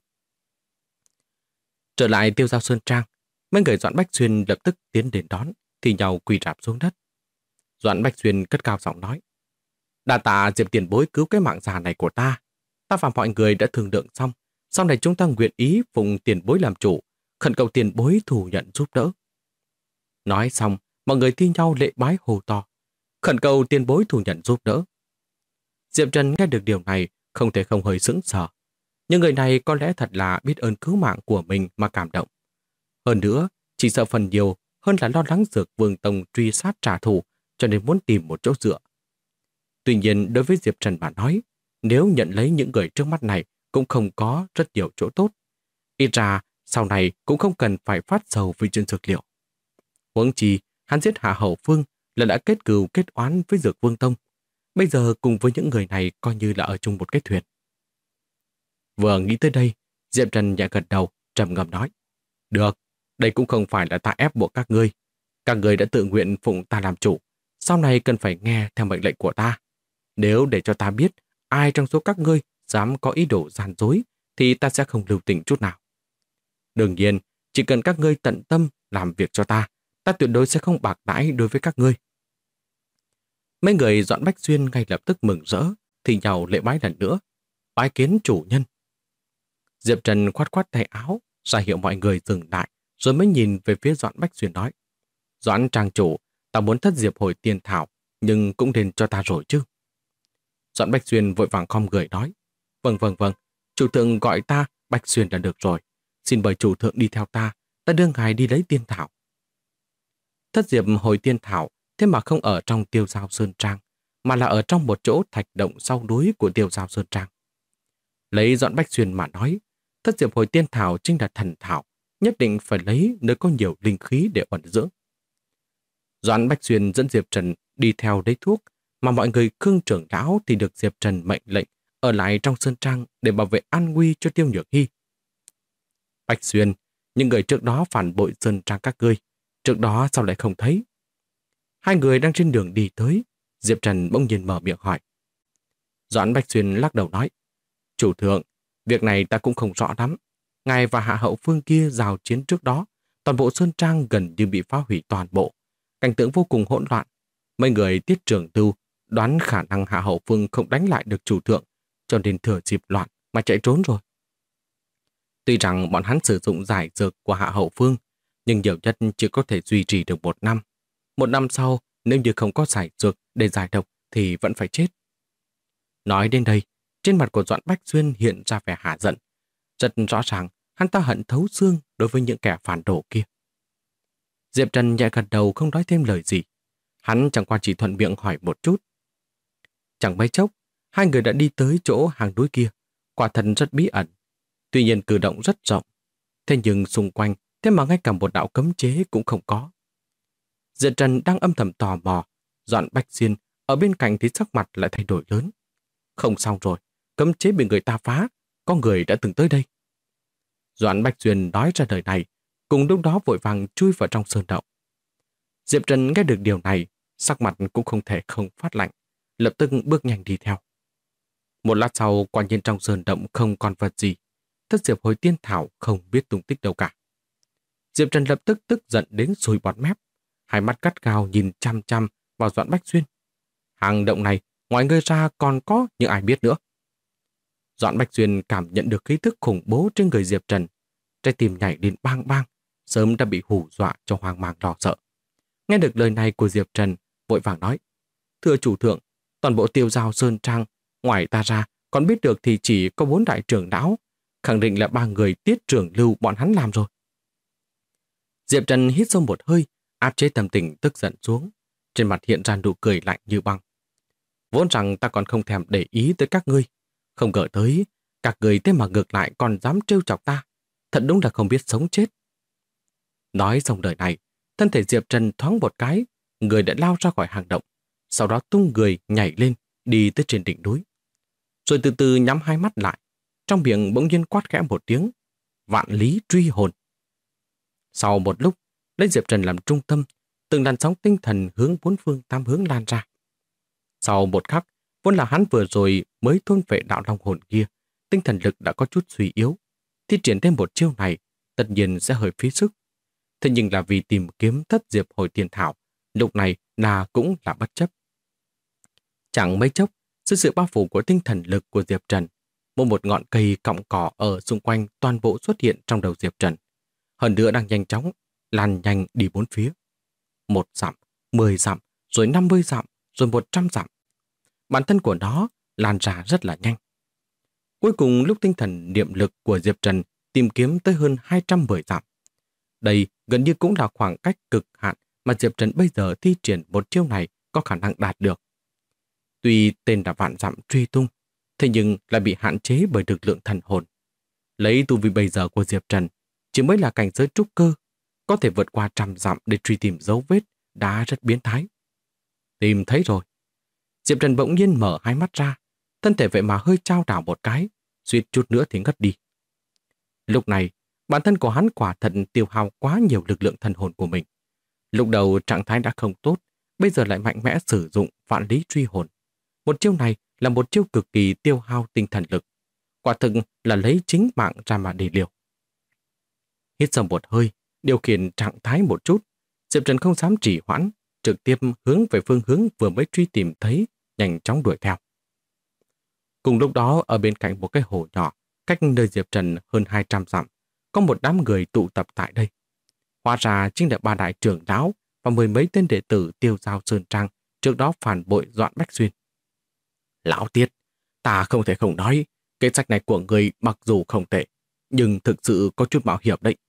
Trở lại Tiêu Giao Sơn Trang, mấy người Doãn Bách Xuyên lập tức tiến đến đón, thì nhau quỳ rạp xuống đất. Doãn Bách Xuyên cất cao giọng nói: Đa tạ Diệp tiền bối cứu cái mạng già này của ta. Ta và mọi người đã thương lượng xong, sau này chúng ta nguyện ý phụng tiền bối làm chủ, khẩn cầu tiền bối thủ nhận giúp đỡ. Nói xong, mọi người thi nhau lễ bái hô to, khẩn cầu tiền bối thủ nhận giúp đỡ. Diệp Trần nghe được điều này không thể không hơi sững sờ. Nhưng người này có lẽ thật là biết ơn cứu mạng của mình mà cảm động. Hơn nữa, chỉ sợ phần nhiều hơn là lo lắng Dược Vương Tông truy sát trả thù, cho nên muốn tìm một chỗ dựa. Tuy nhiên, đối với Diệp Trần mà nói, nếu nhận lấy những người trước mắt này cũng không có rất nhiều chỗ tốt. Ít ra, sau này cũng không cần phải phát sầu vì chuyện dược liệu. Huống chi, hắn giết Hạ Hầu Phương là đã kết cừu kết oán với Dược Vương Tông. Bây giờ cùng với những người này coi như là ở chung một cái thuyền. Vừa nghĩ tới đây, Diệp Trần nhẹ gật đầu, trầm ngâm nói: Được, đây cũng không phải là ta ép buộc các ngươi. Các ngươi đã tự nguyện phụng ta làm chủ, sau này cần phải nghe theo mệnh lệnh của ta. Nếu để cho ta biết ai trong số các ngươi dám có ý đồ gian dối, thì ta sẽ không lưu tình chút nào. Đương nhiên, chỉ cần các ngươi tận tâm làm việc cho ta, ta tuyệt đối sẽ không bạc đãi đối với các ngươi. Mấy người Doãn Bách Xuyên ngay lập tức mừng rỡ, thì nhau lễ bái lần nữa, bái kiến chủ nhân. Diệp Trần khoát khoát tay áo, ra hiệu mọi người dừng lại, rồi mới nhìn về phía Doãn Bách Xuyên nói: Doãn trang chủ, ta muốn thất diệp hồi tiên thảo, nhưng cũng nên cho ta rồi chứ. Doãn Bách Xuyên vội vàng khom người nói: Vâng, chủ thượng gọi ta Bách Xuyên là được rồi. Xin mời chủ thượng đi theo ta đưa ngài đi lấy tiên thảo. Thất diệp hồi tiên thảo thế mà không ở trong Tiêu Giao Sơn Trang, mà là ở trong một chỗ thạch động sau núi của Tiêu Giao Sơn Trang. Lấy Doãn Bách Xuyên mà nói, Thất diệp hồi tiên thảo chính là thần thảo, nhất định phải lấy nơi có nhiều linh khí để ẩn dưỡng. Doãn Bách Xuyên dẫn Diệp Trần đi theo lấy thuốc, mà mọi người Khương trưởng lão thì được Diệp Trần mệnh lệnh ở lại trong sơn trang để bảo vệ an nguy cho Tiêu Nhược Hy. Bách Xuyên, những người trước đó phản bội sơn trang các ngươi, trước đó sao lại không thấy? Hai người đang trên đường đi tới, Diệp Trần bỗng nhiên mở miệng hỏi. Doãn Bách Xuyên lắc đầu nói, chủ thượng, việc này ta cũng không rõ lắm. Ngài và hạ hậu phương kia giao chiến trước đó, toàn bộ sơn trang gần như bị phá hủy toàn bộ. Cảnh tượng vô cùng hỗn loạn. Mấy người Tiết Trường Tưu đoán khả năng hạ hậu phương không đánh lại được chủ thượng, cho nên thừa dịp loạn mà chạy trốn rồi. Tuy rằng bọn hắn sử dụng giải dược của hạ hậu phương, nhưng nhiều nhất chỉ có thể duy trì được 1 năm. 1 năm sau, nếu như không có giải dược để giải độc thì vẫn phải chết. Nói đến đây, trên mặt của Doãn Bách Xuyên hiện ra vẻ hả giận. Rất rõ ràng, hắn ta hận thấu xương đối với những kẻ phản đồ kia. Diệp Trần nhẹ gật đầu không nói thêm lời gì. Hắn chẳng qua chỉ thuận miệng hỏi một chút. Chẳng mấy chốc, hai người đã đi tới chỗ hàng núi kia. Quả thật rất bí ẩn. Tuy nhiên cử động rất rộng. Thế nhưng xung quanh, thế mà ngay cả một đạo cấm chế cũng không có. Diệp Trần đang âm thầm tò mò. Doãn Bách Xuyên ở bên cạnh thì sắc mặt lại thay đổi lớn. Không xong rồi, cấm chế bị người ta phá. Có người đã từng tới đây. Doãn Bách Xuyên nói ra lời này, cùng lúc đó vội vàng chui vào trong sơn động. Diệp Trần nghe được điều này, sắc mặt cũng không thể không phát lạnh, lập tức bước nhanh đi theo. Một lát sau, quả nhiên trong sơn động không còn vật gì. Thất diệp hồi tiên thảo không biết tung tích đâu cả. Diệp Trần lập tức tức giận đến sùi bọt mép, hai mắt gắt gao nhìn chăm chăm vào Doãn Bách Xuyên. Hang động này, ngoài người ra còn có những ai biết nữa. Doãn Bách Xuyên cảm nhận được khí tức khủng bố trên người Diệp Trần. Trái tim nhảy đến bang bang, sớm đã bị hù dọa cho hoang mang lo sợ. Nghe được lời này của Diệp Trần, vội vàng nói, thưa chủ thượng, toàn bộ Tiêu Giao sơn trang, ngoài ta ra, còn biết được thì chỉ có 4 đại trưởng lão, khẳng định là 3 người Tiết Trưởng Lưu bọn hắn làm rồi. Diệp Trần hít sâu một hơi, áp chế tâm tình tức giận xuống, trên mặt hiện ra nụ cười lạnh như băng. Vốn rằng ta còn không thèm để ý tới các ngươi, không ngờ tới, các người thế mà ngược lại còn dám trêu chọc ta. Thật đúng là không biết sống chết. Nói xong lời này, thân thể Diệp Trần thoáng một cái, người đã lao ra khỏi hang động, sau đó tung người nhảy lên, đi tới trên đỉnh núi. Rồi từ từ nhắm hai mắt lại, trong miệng bỗng nhiên quát khẽ một tiếng, vạn lý truy hồn. Sau một lúc, lấy Diệp Trần làm trung tâm, từng làn sóng tinh thần hướng 4 phương 8 hướng lan ra. Sau một khắc, vốn là hắn vừa rồi mới thôn phệ đạo long hồn kia, tinh thần lực đã có chút suy yếu. Thi triển thêm một chiêu này, tất nhiên sẽ hơi phí sức. Thế nhưng là vì tìm kiếm thất diệp hồi tiên thảo, lúc này là cũng là bất chấp. Chẳng mấy chốc, sự bao phủ của tinh thần lực của Diệp Trần, một ngọn cây cọng cỏ ở xung quanh toàn bộ xuất hiện trong đầu Diệp Trần. Hơn nữa đang nhanh chóng, lan nhanh đi 4 phía. 1 dặm, 10 dặm, rồi 50 dặm, rồi 100 dặm. Bản thân của nó lan ra rất là nhanh. Cuối cùng lúc tinh thần niệm lực của Diệp Trần tìm kiếm tới hơn 210 dặm. Đây gần như cũng là khoảng cách cực hạn mà Diệp Trần bây giờ thi triển một chiêu này có khả năng đạt được. Tuy tên là vạn dặm truy tung, thế nhưng lại bị hạn chế bởi lực lượng thần hồn. Lấy tu vi bây giờ của Diệp Trần, chỉ mới là cảnh giới trúc cơ, có thể vượt qua 100 dặm để truy tìm dấu vết đã rất biến thái. Tìm thấy rồi. Diệp Trần bỗng nhiên mở hai mắt ra, thân thể vậy mà hơi chao đảo một cái, suýt chút nữa thì ngất đi. Lúc này, bản thân của hắn quả thật tiêu hao quá nhiều lực lượng thần hồn của mình. Lúc đầu trạng thái đã không tốt, bây giờ lại mạnh mẽ sử dụng vạn lý truy hồn. Một chiêu này là một chiêu cực kỳ tiêu hao tinh thần lực. Quả thực là lấy chính mạng ra mà để liều. Hít sâu một hơi, điều khiển trạng thái một chút, Diệp Trần không dám trì hoãn, trực tiếp hướng về phương hướng vừa mới truy tìm thấy, nhanh chóng đuổi theo. Cùng lúc đó, ở bên cạnh một cái hồ nhỏ, cách nơi Diệp Trần hơn 200 dặm, có một đám người tụ tập tại đây. Hóa ra chính là 3 đại trưởng lão và 10 mấy tên đệ tử Tiêu Giao Sơn Trang trước đó phản bội Doãn Bách Xuyên. Lão Tiết, ta không thể không nói, cái sách này của người mặc dù không tệ, nhưng thực sự có chút mạo hiểm đấy.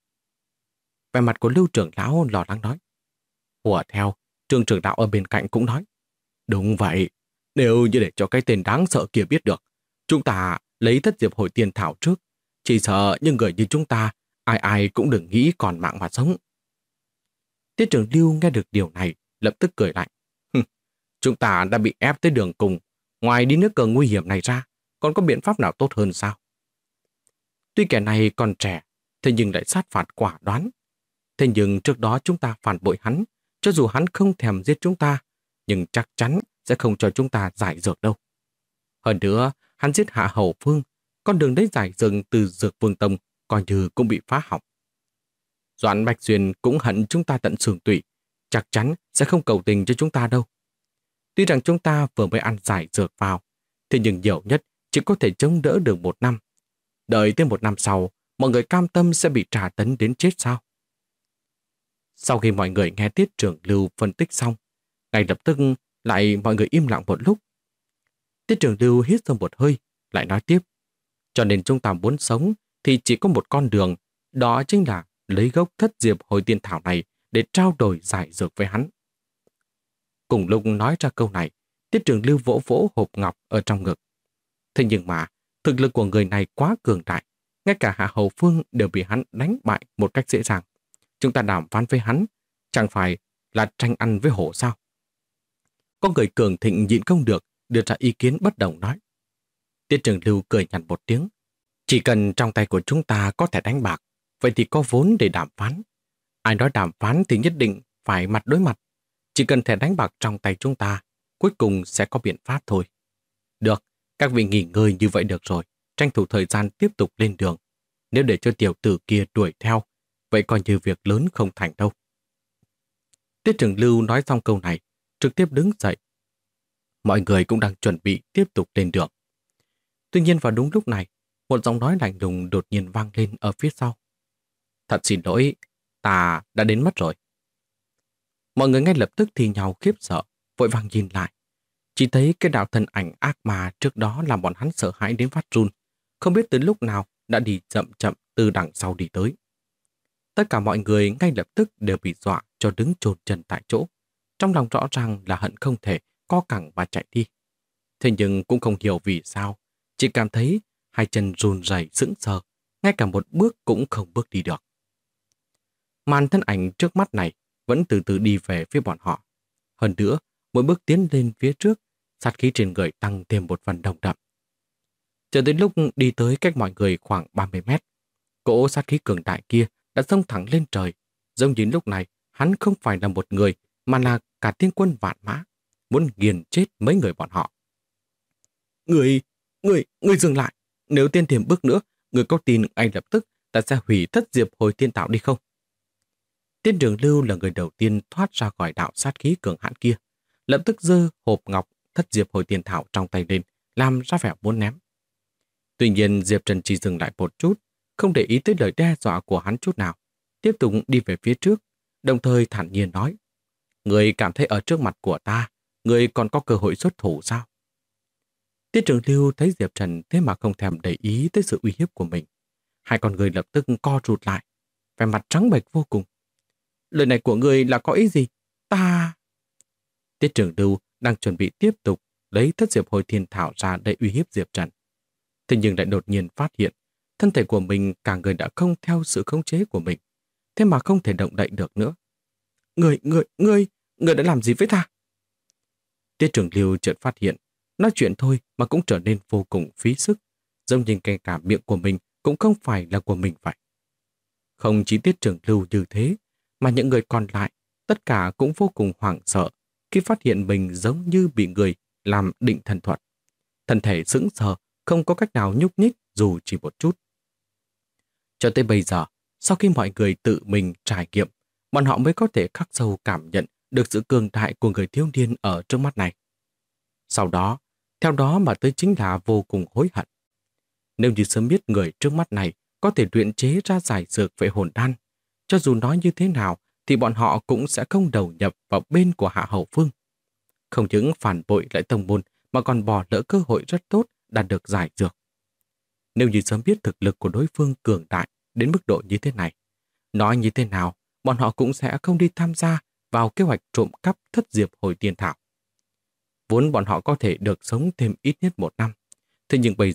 Vẻ mặt của Lưu trưởng lão lo lắng nói. Hùa theo, Trương trưởng lão ở bên cạnh cũng nói. Đúng vậy, nếu như để cho cái tên đáng sợ kia biết được, chúng ta lấy thất diệp hồi tiên thảo trước, Chỉ sợ những người như chúng ta, ai ai cũng đừng nghĩ còn mạng mà sống. Tiết Trường Lưu nghe được điều này, lập tức cười lạnh. Chúng ta đã bị ép tới đường cùng, ngoài đi nước cờ nguy hiểm này ra, còn có biện pháp nào tốt hơn sao? Tuy kẻ này còn trẻ, thế nhưng lại sát phạt quả đoán. Thế nhưng trước đó chúng ta phản bội hắn, cho dù hắn không thèm giết chúng ta, nhưng chắc chắn sẽ không cho chúng ta giải dược đâu. Hơn nữa, hắn giết Hạ Hầu Phương, con đường đấy giải dược từ Dược Vương Tông coi như cũng bị phá hỏng. Doãn Bạch Xuyên cũng hận chúng ta tận xương tủy, chắc chắn sẽ không cầu tình cho chúng ta đâu. Tuy rằng chúng ta vừa mới ăn giải dược vào, thế nhưng nhiều nhất chỉ có thể chống đỡ được 1 năm. Đợi tới 1 năm sau, mọi người cam tâm sẽ bị tra tấn đến chết sao? Sau khi mọi người nghe Tiết Trường Lưu phân tích xong, ngay lập tức lại mọi người im lặng một lúc. Tiết Trường Lưu hít sâu một hơi, lại nói tiếp. Cho nên chúng ta muốn sống thì chỉ có một con đường, đó chính là lấy gốc thất diệp hồi tiên thảo này để trao đổi giải dược với hắn. Cùng lúc nói ra câu này, Tiết Trường Lưu vỗ vỗ hộp ngọc ở trong ngực. Thế nhưng mà, thực lực của người này quá cường đại, ngay cả Hạ Hầu Phương đều bị hắn đánh bại một cách dễ dàng. Chúng ta đàm phán với hắn, chẳng phải là tranh ăn với hổ sao? Có người cường thịnh nhịn không được, đưa ra ý kiến bất đồng nói. Tiết Trường Lưu cười nhạt một tiếng. Chỉ cần trong tay của chúng ta có thể đánh bạc, vậy thì có vốn để đàm phán. Ai nói đàm phán thì nhất định phải mặt đối mặt. Chỉ cần thẻ đánh bạc trong tay chúng ta, cuối cùng sẽ có biện pháp thôi. Được, các vị nghỉ ngơi như vậy được rồi, tranh thủ thời gian tiếp tục lên đường. Nếu để cho tiểu tử kia đuổi theo, vậy coi như việc lớn không thành đâu. Tiết Trường Lưu nói xong câu này, trực tiếp đứng dậy. Mọi người cũng đang chuẩn bị tiếp tục lên đường. Tuy nhiên vào đúng lúc này, một giọng nói lạnh lùng đột nhiên vang lên ở phía sau. Thật xin lỗi, ta đã đến mất rồi. Mọi người ngay lập tức thì nhau khiếp sợ, vội vàng nhìn lại. Chỉ thấy cái đạo thân ảnh ác ma trước đó làm bọn hắn sợ hãi đến phát run, không biết từ lúc nào đã đi chậm chậm từ đằng sau đi tới. Tất cả mọi người ngay lập tức đều bị dọa cho đứng chôn chân tại chỗ. Trong lòng rõ ràng là hận không thể co cẳng và chạy đi. Thế nhưng cũng không hiểu vì sao, chỉ cảm thấy hai chân run rẩy sững sờ, ngay cả một bước cũng không bước đi được. Màn thân ảnh trước mắt này vẫn từ từ đi về phía bọn họ. Hơn nữa, mỗi bước tiến lên phía trước, sát khí trên người tăng thêm một phần nồng đậm. Cho đến lúc đi tới cách mọi người khoảng 30 mét, cỗ sát khí cường đại kia đã xông thẳng lên trời, giống như lúc này hắn không phải là một người mà là cả thiên quân vạn mã, muốn nghiền chết mấy người bọn họ. Người dừng lại, nếu tiến thêm bước nữa, người có tin anh lập tức ta sẽ hủy thất diệp hồi thiên tạo đi không? Tiết Trường Lưu là người đầu tiên thoát ra khỏi đạo sát khí cường hãn kia, lập tức giơ hộp ngọc thất diệp hồi tiên thảo trong tay lên, làm ra vẻ muốn ném. Tuy nhiên Diệp Trần chỉ dừng lại một chút, không để ý tới lời đe dọa của hắn chút nào, tiếp tục đi về phía trước, đồng thời thản nhiên nói: Người cảm thấy ở trước mặt của ta, người còn có cơ hội xuất thủ sao? Tiết Trường Lưu thấy Diệp Trần thế mà không thèm để ý tới sự uy hiếp của mình. Hai con người lập tức co rụt lại, vẻ mặt trắng bệch vô cùng. Lời này của người là có ý gì? Ta... Tiết Trường Lưu đang chuẩn bị tiếp tục lấy thất diệp hồi thiên thảo ra để uy hiếp Diệp Trần. Thế nhưng lại đột nhiên phát hiện thân thể của mình cả người đã không theo sự khống chế của mình, thế mà không thể động đậy được nữa. Người đã làm gì với ta? Tiết Trường Lưu chợt phát hiện, nói chuyện thôi mà cũng trở nên vô cùng phí sức, giống như ngay cả miệng của mình cũng không phải là của mình vậy. Không chỉ Tiết Trường Lưu như thế, mà những người còn lại, tất cả cũng vô cùng hoảng sợ khi phát hiện mình giống như bị người làm định thần thuật. Thân thể sững sờ, không có cách nào nhúc nhích dù chỉ một chút. Cho tới bây giờ, sau khi mọi người tự mình trải nghiệm, bọn họ mới có thể khắc sâu cảm nhận được sự cường đại của người thiếu niên ở trước mắt này. Sau đó, theo đó mà tới chính là vô cùng hối hận. Nếu như sớm biết người trước mắt này có thể luyện chế ra giải dược vệ hồn đan, cho dù nói như thế nào thì bọn họ cũng sẽ không đầu nhập vào bên của Hạ Hầu Phương. Không những phản bội lại tông môn mà còn bỏ lỡ cơ hội rất tốt đạt được giải dược. Nếu như sớm biết thực lực của đối phương cường đại đến mức độ như thế này, nói như thế nào, bọn họ cũng sẽ không đi tham gia vào kế hoạch trộm cắp thất diệp hồi tiên thảo. Vốn bọn họ có thể được sống thêm ít nhất 1 năm, thế nhưng bây giờ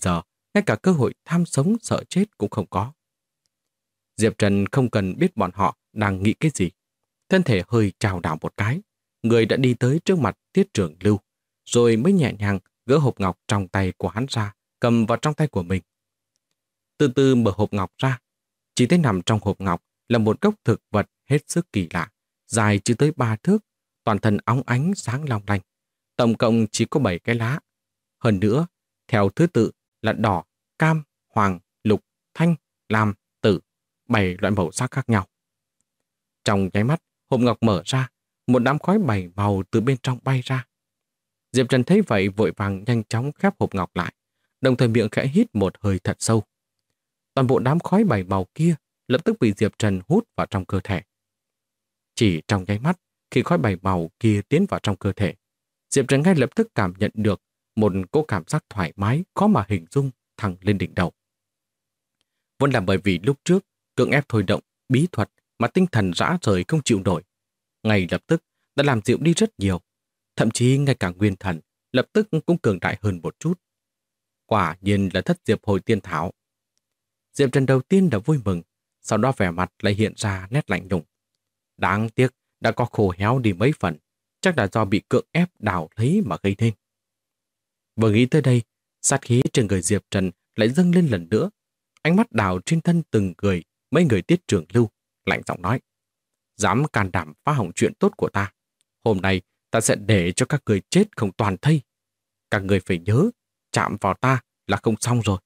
ngay cả cơ hội tham sống sợ chết cũng không có. Diệp Trần không cần biết bọn họ đang nghĩ cái gì. Thân thể hơi chào đảo một cái, người đã đi tới trước mặt Tiết Trường Lưu, rồi mới nhẹ nhàng gỡ hộp ngọc trong tay của hắn ra, cầm vào trong tay của mình. Từ từ mở hộp ngọc ra, chỉ thấy nằm trong hộp ngọc là một gốc thực vật hết sức kỳ lạ, dài chưa tới 3 thước, toàn thân óng ánh sáng long lanh. Tổng cộng chỉ có 7 cái lá. Hơn nữa, theo thứ tự là đỏ, cam, hoàng, lục, thanh, lam, tử, 7 loại màu sắc khác nhau. Trong nháy mắt, hộp ngọc mở ra, một đám khói 7 màu từ bên trong bay ra. Diệp Trần thấy vậy vội vàng nhanh chóng khép hộp ngọc lại, đồng thời miệng khẽ hít một hơi thật sâu. Toàn bộ đám khói 7 màu kia lập tức bị Diệp Trần hút vào trong cơ thể. Chỉ trong nháy mắt, khi khói 7 màu kia tiến vào trong cơ thể, Diệp Trần ngay lập tức cảm nhận được một cỗ cảm giác thoải mái khó mà hình dung thẳng lên đỉnh đầu. Vốn là bởi vì lúc trước cưỡng ép thôi động bí thuật mà tinh thần rã rời không chịu nổi, ngay lập tức đã làm dịu đi rất nhiều, thậm chí ngay cả nguyên thần lập tức cũng cường đại hơn một chút. Quả nhiên là thất diệp hồi tiên thảo. Diệp Trần đầu tiên đã vui mừng, sau đó vẻ mặt lại hiện ra nét lạnh lùng. Đáng tiếc đã có khô héo đi mấy phần, chắc là do bị cưỡng ép đào lấy mà gây nên. Vừa nghĩ tới đây, sát khí trên người Diệp Trần lại dâng lên lần nữa. Ánh mắt đào trên thân từng người, mấy người Tiết Trường Lưu, lạnh giọng nói: dám can đảm phá hỏng chuyện tốt của ta, hôm nay ta sẽ để cho các người chết không toàn thây. Các người phải nhớ, chạm vào ta là không xong rồi.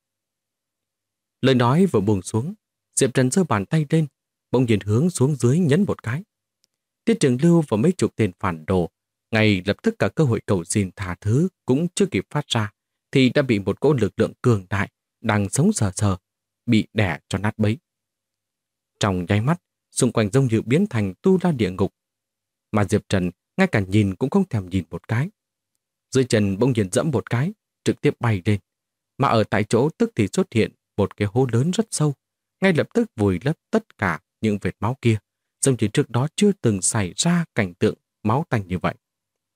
Lời nói vừa buông xuống, Diệp Trần giơ bàn tay lên, bỗng nhiên hướng xuống dưới nhấn một cái. Tiết Trường Lưu và mấy chục tên phản đồ, ngay lập tức cả cơ hội cầu xin tha thứ cũng chưa kịp phát ra, thì đã bị một cỗ lực lượng cường đại đang sống sờ sờ bị đè cho nát bấy. Trong nháy mắt, xung quanh giống như biến thành tu la địa ngục, mà Diệp Trần ngay cả nhìn cũng không thèm nhìn một cái. Dưới chân bỗng nhiên dẫm một cái, trực tiếp bay lên, mà ở tại chỗ tức thì xuất hiện một cái hố lớn rất sâu, ngay lập tức vùi lấp tất cả những vệt máu kia, giống như trước đó chưa từng xảy ra cảnh tượng máu tanh như vậy.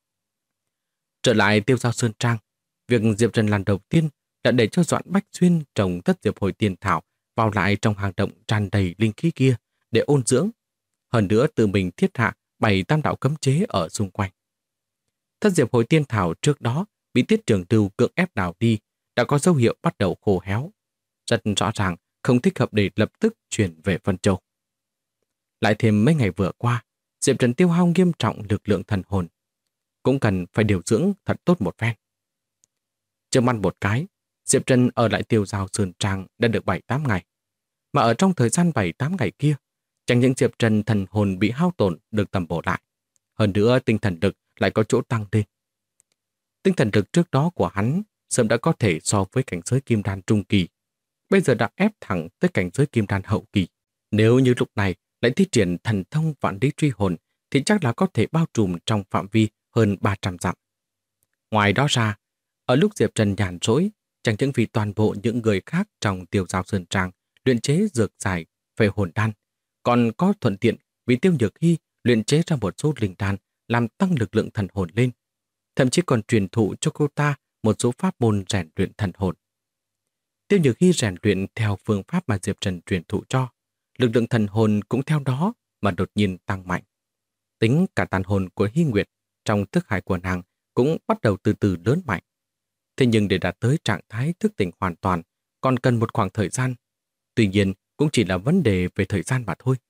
Trở lại Tiêu Giao Sơn Trang, việc Diệp Trần lần đầu tiên đã để cho Doãn Bách Xuyên trồng thất diệp hồi tiên thảo vào lại trong hang động tràn đầy linh khí kia để ôn dưỡng. Hơn nữa tự mình thiết hạ 7 tam đạo cấm chế ở xung quanh. Thất diệp hồi tiên thảo trước đó bị Tiết Trường Lưu cưỡng ép đào đi, đã có dấu hiệu bắt đầu khô héo. Rất rõ ràng không thích hợp để lập tức chuyển về Vân Châu. Lại thêm mấy ngày vừa qua, Diệp Trần tiêu hao nghiêm trọng lực lượng thần hồn, cũng cần phải điều dưỡng thật tốt một phen. Trước mắt một cái, Diệp Trần ở lại Tiêu Giao Sơn Trang đã được 7-8 ngày. Mà ở trong thời gian 7-8 ngày kia, chẳng những Diệp Trần thần hồn bị hao tổn được tầm bổ lại, hơn nữa tinh thần lực lại có chỗ tăng lên. Tinh thần lực trước đó của hắn sớm đã có thể so với cảnh giới kim đan trung kỳ, bây giờ đã ép thẳng tới cảnh giới kim đan hậu kỳ. Nếu như lúc này lại thi triển thần thông vạn lý truy hồn thì chắc là có thể bao trùm trong phạm vi hơn 300 dặm. Ngoài đó ra, ở lúc Diệp Trần nhàn rỗi, chẳng những vì toàn bộ những người khác trong Tiêu Giao Sơn Trang luyện chế dược giải về hồn đan, còn có thuận tiện vì Tiêu Nhược Hy luyện chế ra một số linh đan làm tăng lực lượng thần hồn lên, thậm chí còn truyền thụ cho cô ta một số pháp môn rèn luyện thần hồn. Tiêu Nhược Hy rèn luyện theo phương pháp mà Diệp Trần truyền thụ cho, lực lượng thần hồn cũng theo đó mà đột nhiên tăng mạnh. Tính cả tàn hồn của Hy Nguyệt trong thức hải của nàng cũng bắt đầu từ từ lớn mạnh. Thế nhưng để đạt tới trạng thái thức tỉnh hoàn toàn còn cần một khoảng thời gian. Tuy nhiên cũng chỉ là vấn đề về thời gian mà thôi.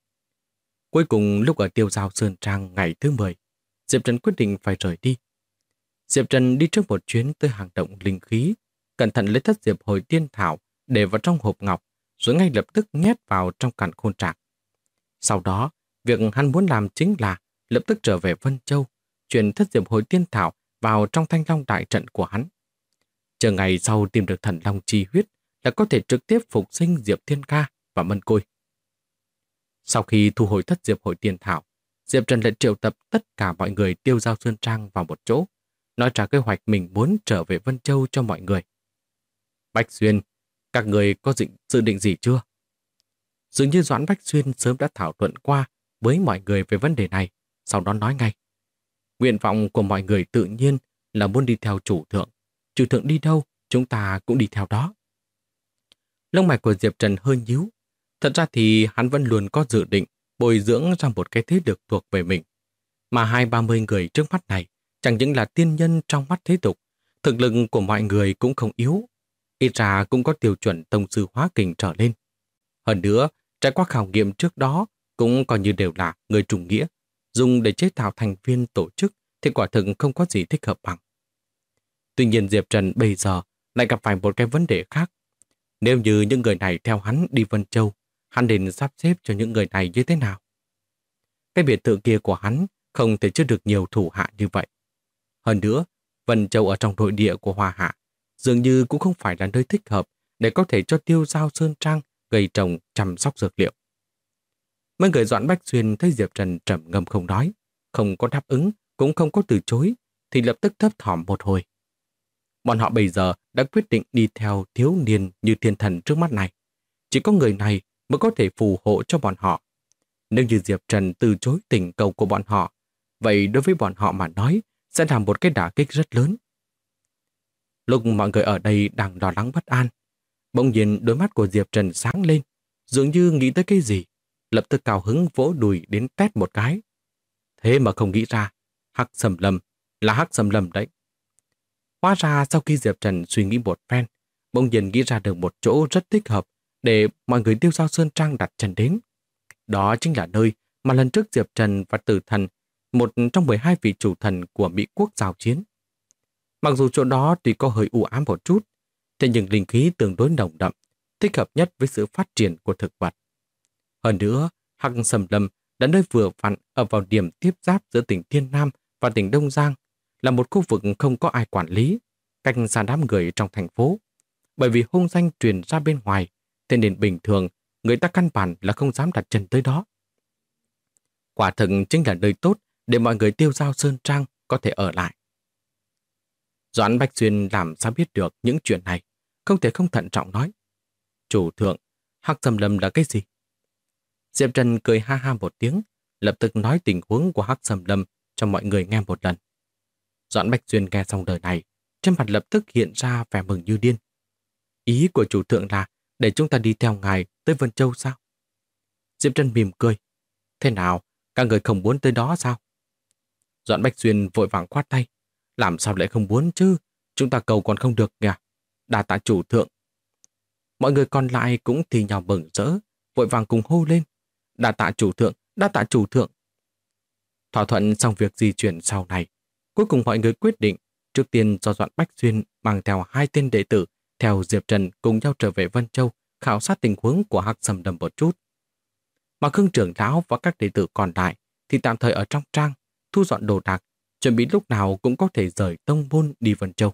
Cuối cùng lúc ở Tiêu Giao Sơn Trang ngày thứ 10, Diệp Trần quyết định phải rời đi. Diệp Trần đi trước một chuyến tới hang động linh khí, cẩn thận lấy thất diệp hồi tiên thảo để vào trong hộp ngọc, rồi ngay lập tức nhét vào trong càn khôn trạc. Sau đó, việc hắn muốn làm chính là lập tức trở về Vân Châu, chuyển thất diệp hồi tiên thảo vào trong Thanh Long đại trận của hắn. Chờ ngày sau tìm được thần long chi huyết là có thể trực tiếp phục sinh Diệp Thiên Ca và Mân Côi. Sau khi thu hồi thất diệp hồi tiên thảo, Diệp Trần lại triệu tập tất cả mọi người Tiêu Giao Sơn Trang vào một chỗ, nói ra kế hoạch mình muốn trở về Vân Châu cho mọi người. Bách Xuyên, các người có dự định gì chưa? Dường như Doãn Bách Xuyên sớm đã thảo luận qua với mọi người về vấn đề này, sau đó nói ngay. Nguyện vọng của mọi người tự nhiên là muốn đi theo chủ thượng. Chủ thượng đi đâu, chúng ta cũng đi theo đó. Lông mày của Diệp Trần hơi nhíu. Thật ra thì hắn vẫn luôn có dự định bồi dưỡng ra một cái thế lực thuộc về mình. Mà 20-30 người trước mắt này chẳng những là tiên nhân trong mắt thế tục, thực lực của mọi người cũng không yếu. Ít ra cũng có tiêu chuẩn tông sư hóa kình trở lên. Hơn nữa, trải qua khảo nghiệm trước đó cũng coi như đều là người trùng nghĩa, dùng để chế tạo thành viên tổ chức thì quả thực không có gì thích hợp bằng. Tuy nhiên Diệp Trần bây giờ lại gặp phải một cái vấn đề khác. Nếu như những người này theo hắn đi Vân Châu, hắn nên sắp xếp cho những người này như thế nào? Cái biệt thự kia của hắn không thể chứa được nhiều thủ hạ như vậy. Hơn nữa, Vân Châu ở trong nội địa của Hoa Hạ dường như cũng không phải là nơi thích hợp để có thể cho Tiêu Giao Sơn Trang gây trồng chăm sóc dược liệu. Mấy người Doãn Bách Xuyên thấy Diệp Trần trầm ngâm không nói, không có đáp ứng, cũng không có từ chối, thì lập tức thấp thỏm một hồi. Bọn họ bây giờ đã quyết định đi theo thiếu niên như thiên thần trước mắt này. Chỉ có người này mới có thể phù hộ cho bọn họ. Nếu như Diệp Trần từ chối tình cầu của bọn họ, vậy đối với bọn họ mà nói sẽ là một cái đả kích rất lớn. Lúc mọi người ở đây đang lo lắng bất an, bỗng nhiên đôi mắt của Diệp Trần sáng lên, dường như nghĩ tới cái gì, lập tức cao hứng vỗ đùi đến tét một cái. Thế mà không nghĩ ra, Hắc Sầm Lâm là Hắc Sầm Lâm đấy. Hóa ra sau khi Diệp Trần suy nghĩ một phen, bỗng nhiên nghĩ ra được một chỗ rất thích hợp để mọi người Tiêu Giao Sơn Trang đặt chân đến. Đó chính là nơi mà lần trước Diệp Trần và Tử Thần, một trong 12 vị chủ thần của Mỹ quốc giao chiến. Mặc dù chỗ đó tuy có hơi u ám một chút, thế nhưng linh khí tương đối nồng đậm, thích hợp nhất với sự phát triển của thực vật. Hơn nữa, Hắc Sầm Lâm đã nơi vừa vặn ở vào điểm tiếp giáp giữa tỉnh Thiên Nam và tỉnh Đông Giang, là một khu vực không có ai quản lý, cách xa đám người trong thành phố. Bởi vì hung danh truyền ra bên ngoài, thế nên bình thường người ta căn bản là không dám đặt chân tới đó. Quả thực chính là nơi tốt để mọi người Tiêu Giao Sơn Trang có thể ở lại. Doãn Bách Xuyên làm sao biết được những chuyện này, không thể không thận trọng nói. Chủ thượng, Hắc Sầm Lâm là cái gì? Diệp Trần cười ha ha một tiếng, lập tức nói tình huống của Hắc Sầm Lâm cho mọi người nghe một lần. Doãn Bách Xuyên nghe xong lời này, trên mặt lập tức hiện ra vẻ mừng như điên. Ý của chủ thượng là để chúng ta đi theo ngài tới Vân Châu sao? Diệp Trần mỉm cười. Thế nào, các người không muốn tới đó sao? Doãn Bách Xuyên vội vàng khoát tay. Làm sao lại không muốn chứ? Chúng ta cầu còn không được kìa. Đa tạ chủ thượng. Mọi người còn lại cũng thì nhau mừng rỡ, vội vàng cùng hô lên. Đa tạ chủ thượng, đa tạ chủ thượng. Thỏa thuận xong việc di chuyển sau này, cuối cùng mọi người quyết định trước tiên do Doãn Bách Xuyên mang theo 2 tên đệ tử theo Diệp Trần cùng nhau trở về Vân Châu khảo sát tình huống của Hắc Sầm Lâm một chút. Mà Khương trưởng lão và các đệ tử còn lại thì tạm thời ở trong trang, thu dọn đồ đạc, chuẩn bị lúc nào cũng có thể rời tông môn đi Vân Châu.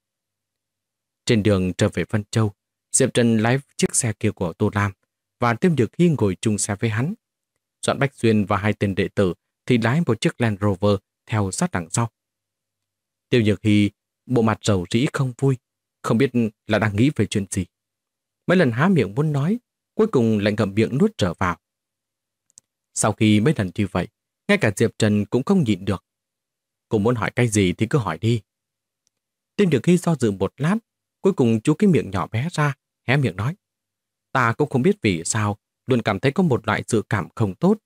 Trên đường trở về Vân Châu, Diệp Trần lái chiếc xe kia của Tô Lam và Tiêu Nhược Hy ngồi chung xe với hắn. Doãn Bách Xuyên và 2 tên đệ tử thì lái một chiếc Land Rover theo sát đằng sau. Tiêu Nhược Hy bộ mặt rầu rĩ không vui, không biết là đang nghĩ về chuyện gì. Mấy lần há miệng muốn nói, cuối cùng lại ngậm miệng nuốt trở vào. Sau khi mấy lần như vậy, ngay cả Diệp Trần cũng không nhịn được. Cô muốn hỏi cái gì thì cứ hỏi đi. Tiêu Nhược Hy do dự một lát, cuối cùng chú cái miệng nhỏ bé ra, hé miệng nói. Ta cũng không biết vì sao, luôn cảm thấy có một loại dự cảm không tốt.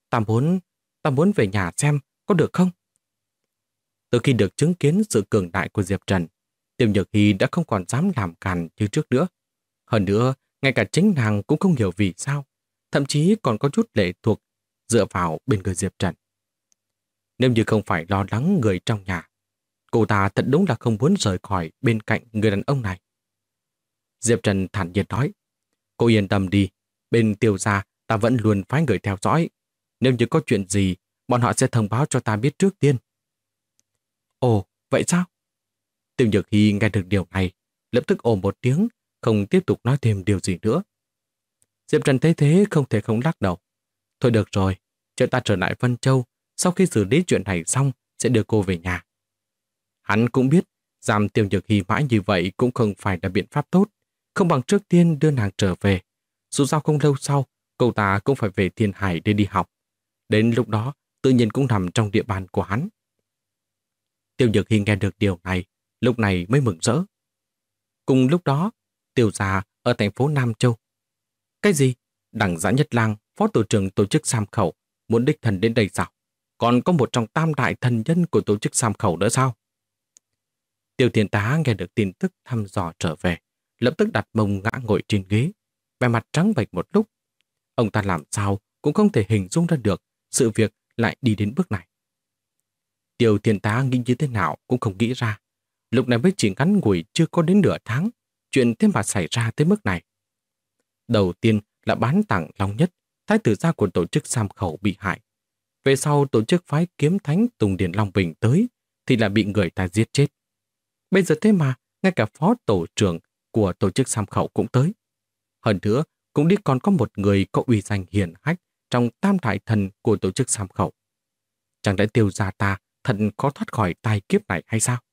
Ta muốn về nhà xem, có được không? Từ khi được chứng kiến sự cường đại của Diệp Trần, Tiêu Nhược Hy đã không còn dám làm càn như trước nữa. Hơn nữa, ngay cả chính nàng cũng không hiểu vì sao, thậm chí còn có chút lệ thuộc dựa vào bên người Diệp Trần. Nếu như không phải lo lắng người trong nhà, cô ta thật đúng là không muốn rời khỏi bên cạnh người đàn ông này. Diệp Trần thản nhiên nói, cô yên tâm đi, bên Tiêu gia ta vẫn luôn phái người theo dõi. Nếu như có chuyện gì, bọn họ sẽ thông báo cho ta biết trước tiên. Ồ, vậy sao? Tiêu Nhược Hy nghe được điều này, lập tức ồ một tiếng, không tiếp tục nói thêm điều gì nữa. Diệp Trần thấy thế không thể không lắc đầu. Thôi được rồi, chờ ta trở lại Vân Châu, sau khi xử lý chuyện này xong sẽ đưa cô về nhà. Hắn cũng biết giam Tiêu Nhược Hy mãi như vậy cũng không phải là biện pháp tốt, không bằng trước tiên đưa nàng trở về. Dù sao không lâu sau, cô ta cũng phải về Thiên Hải để đi học. Đến lúc đó, tự nhiên cũng nằm trong địa bàn của hắn. Tiêu Nhược Hy nghe được điều này, lúc này mới mừng rỡ. Cùng lúc đó, Tiêu gia ở thành phố Nam Châu. Cái gì? Đằng Giã Nhất Lang, phó tổ trưởng tổ chức Sam Khẩu, muốn đích thân đến đây sao? Còn có một trong tam đại thần nhân của tổ chức Sam Khẩu nữa sao? Tiêu Thiên Tá nghe được tin tức thăm dò trở về, lập tức đặt mông ngã ngồi trên ghế, vẻ mặt trắng bệch một lúc. Ông ta làm sao cũng không thể hình dung ra được sự việc lại đi đến bước này. Tiêu Thiên Tá nghĩ như thế nào cũng không nghĩ ra. Lúc này mới chỉ ngắn ngủi chưa có đến nửa tháng, chuyện thế mà xảy ra tới mức này. Đầu tiên là bán tặng Long Nhất, thái tử gia của tổ chức Sam Khẩu bị hại. Về sau tổ chức phái kiếm thánh Tùng Điền Long Bình tới thì là bị người ta giết chết. Bây giờ thế mà ngay cả phó tổ trưởng của tổ chức Sam Khẩu cũng tới. Hơn nữa cũng đi còn có một người có uy danh hiển hách trong tam đại thần của tổ chức Sam Khẩu. Chẳng lẽ Tiêu gia ta thật có thoát khỏi tai kiếp này hay sao?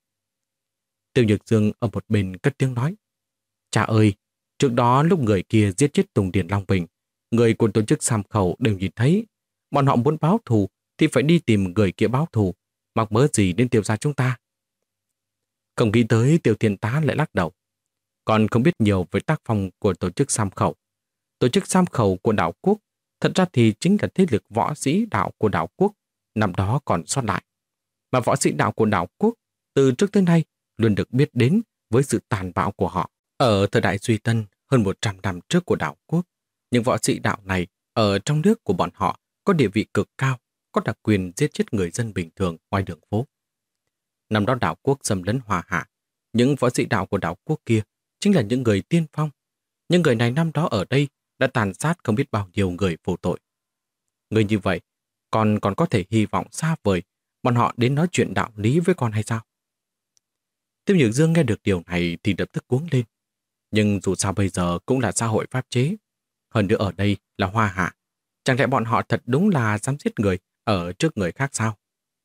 Tiêu Nhược Dương ở một bên cất tiếng nói. Cha ơi, trước đó lúc người kia giết chết Tùng Điền Long Bình, người của tổ chức Sam Khẩu đều nhìn thấy. Bọn họ muốn báo thù thì phải đi tìm người kia báo thù, mắc mớ gì đến Tiêu gia chúng ta. Không nghĩ tới Tiêu Thiên Tá lại lắc đầu. Còn không biết nhiều về tác phong của tổ chức Sam Khẩu. Tổ chức Sam Khẩu của đảo quốc thật ra thì chính là thế lực võ sĩ đạo của đảo quốc năm đó còn sót lại. Mà võ sĩ đạo của đảo quốc từ trước tới nay luôn được biết đến với sự tàn bạo của họ. Ở thời đại Duy Tân hơn 100 năm trước của đảo quốc, những võ sĩ đạo này ở trong nước của bọn họ có địa vị cực cao, có đặc quyền giết chết người dân bình thường ngoài đường phố. Năm đó đảo quốc xâm lấn Hoa Hạ, những võ sĩ đạo của đảo quốc kia chính là những người tiên phong. Những người này năm đó ở đây đã tàn sát không biết bao nhiêu người vô tội. Người như vậy còn có thể hy vọng xa vời bọn họ đến nói chuyện đạo lý với con hay sao? Tiêu Nhược Dương nghe được điều này thì lập tức cuống lên. Nhưng dù sao bây giờ cũng là xã hội pháp chế. Hơn nữa ở đây là Hoa Hạ. Chẳng lẽ bọn họ thật đúng là dám giết người ở trước người khác sao?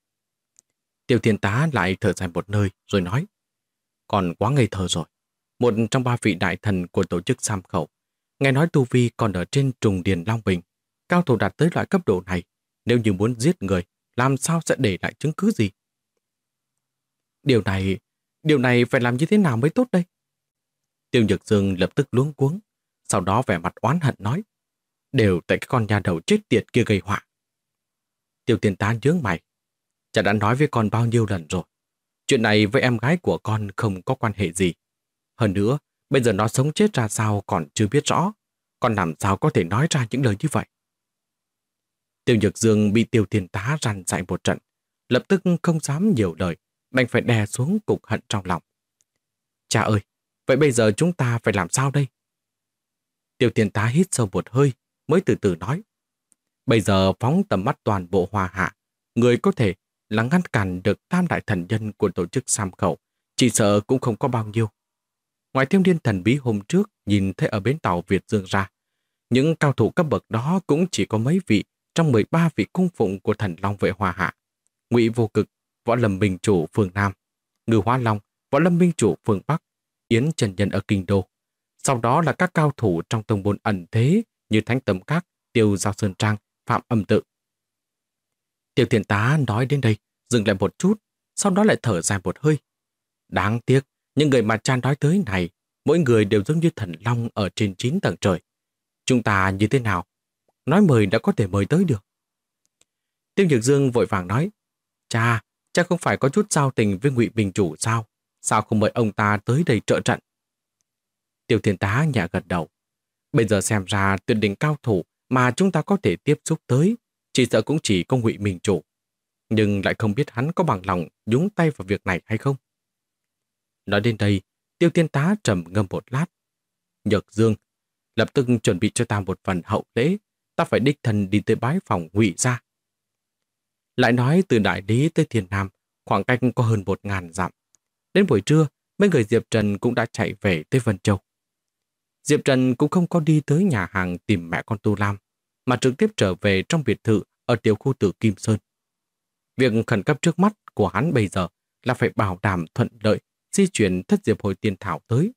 Tiêu Thiên Tá lại thở dài một nơi rồi nói. Còn quá ngây thơ rồi. Một trong 3 vị đại thần của tổ chức Sam Khẩu. Nghe nói tu vi còn ở trên Trùng Điền Long Bình. Cao thủ đạt tới loại cấp độ này. Nếu như muốn giết người, làm sao sẽ để lại chứng cứ gì? Điều này phải làm như thế nào mới tốt đây? Tiêu Nhược Dương lập tức luống cuống, sau đó vẻ mặt oán hận nói, đều tại cái con nhà đầu chết tiệt kia gây họa. Tiêu Thiên Tá nhướng mày, cha đã nói với con bao nhiêu lần rồi, chuyện này với em gái của con không có quan hệ gì. Hơn nữa, bây giờ nó sống chết ra sao còn chưa biết rõ, con làm sao có thể nói ra những lời như vậy? Tiêu Nhược Dương bị Tiêu Thiên Tá răn dạy một trận, lập tức không dám nhiều lời, đành phải đè xuống cục hận trong lòng. Cha ơi, vậy bây giờ chúng ta phải làm sao đây? Tiêu Thiên Tá hít sâu một hơi, mới từ từ nói. Bây giờ phóng tầm mắt toàn bộ Hoa Hạ, người có thể là ngăn cản được tam đại thần nhân của tổ chức Sam Khẩu, chỉ sợ cũng không có bao nhiêu. Ngoài Thiếu Niên thần bí hôm trước nhìn thấy ở bến tàu Việt Dương ra, những cao thủ cấp bậc đó cũng chỉ có mấy vị trong 13 vị cung phụng của thần Long vệ Hoa Hạ. Ngụy Vô Cực, Võ Lâm Minh Chủ phương Nam, Ngư Hóa Long, Võ Lâm Minh Chủ phương Bắc, Yến Trần Nhân ở Kinh Đô. Sau đó là các cao thủ trong tông môn ẩn thế như Thánh Tầm Các, Tiêu Giao Sơn Trang, Phạm Âm Tự. Tiêu Thiên Tá nói đến đây, dừng lại một chút, sau đó lại thở dài một hơi. Đáng tiếc, những người mà cha nói tới này, mỗi người đều giống như thần long ở trên 9 tầng trời. Chúng ta như thế nào? Nói mời đã có thể mời tới được. Tiêu Nhược Dương vội vàng nói, cha không phải có chút giao tình với Ngụy Minh Chủ sao? Sao không mời ông ta tới đây trợ trận? Tiêu Thiên Tá nhẹ gật đầu. Bây giờ xem ra tuyệt đỉnh cao thủ mà chúng ta có thể tiếp xúc tới, chỉ sợ cũng chỉ có Ngụy Minh Chủ. Nhưng lại không biết hắn có bằng lòng nhúng tay vào việc này hay không. Nói đến đây, Tiêu Thiên Tá trầm ngâm một lát. Nhược Dương, lập tức chuẩn bị cho ta một phần hậu lễ, ta phải đích thân đi tới bái phòng Ngụy gia. Lại nói từ Đại Lý tới Thiên Nam, khoảng cách có hơn 1000 dặm. Đến buổi trưa, mấy người Diệp Trần cũng đã chạy về tới Vân Châu. Diệp Trần cũng không có đi tới nhà hàng tìm mẹ con Tu Lam, mà trực tiếp trở về trong biệt thự ở tiểu khu Tử Kim Sơn. Việc khẩn cấp trước mắt của hắn bây giờ là phải bảo đảm thuận lợi di chuyển thất diệp hồi tiên thảo tới.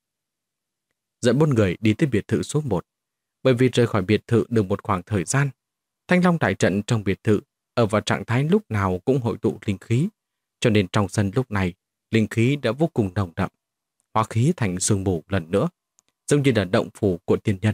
Dẫn 4 người đi tới biệt thự số 1. Bởi vì rời khỏi biệt thự được một khoảng thời gian, Thanh Long đại trận trong biệt thự ở vào trạng thái lúc nào cũng hội tụ linh khí, cho nên trong sân lúc này linh khí đã vô cùng nồng đậm, hóa khí thành sương mù lần nữa. giống như là động phủ của tiên nhân.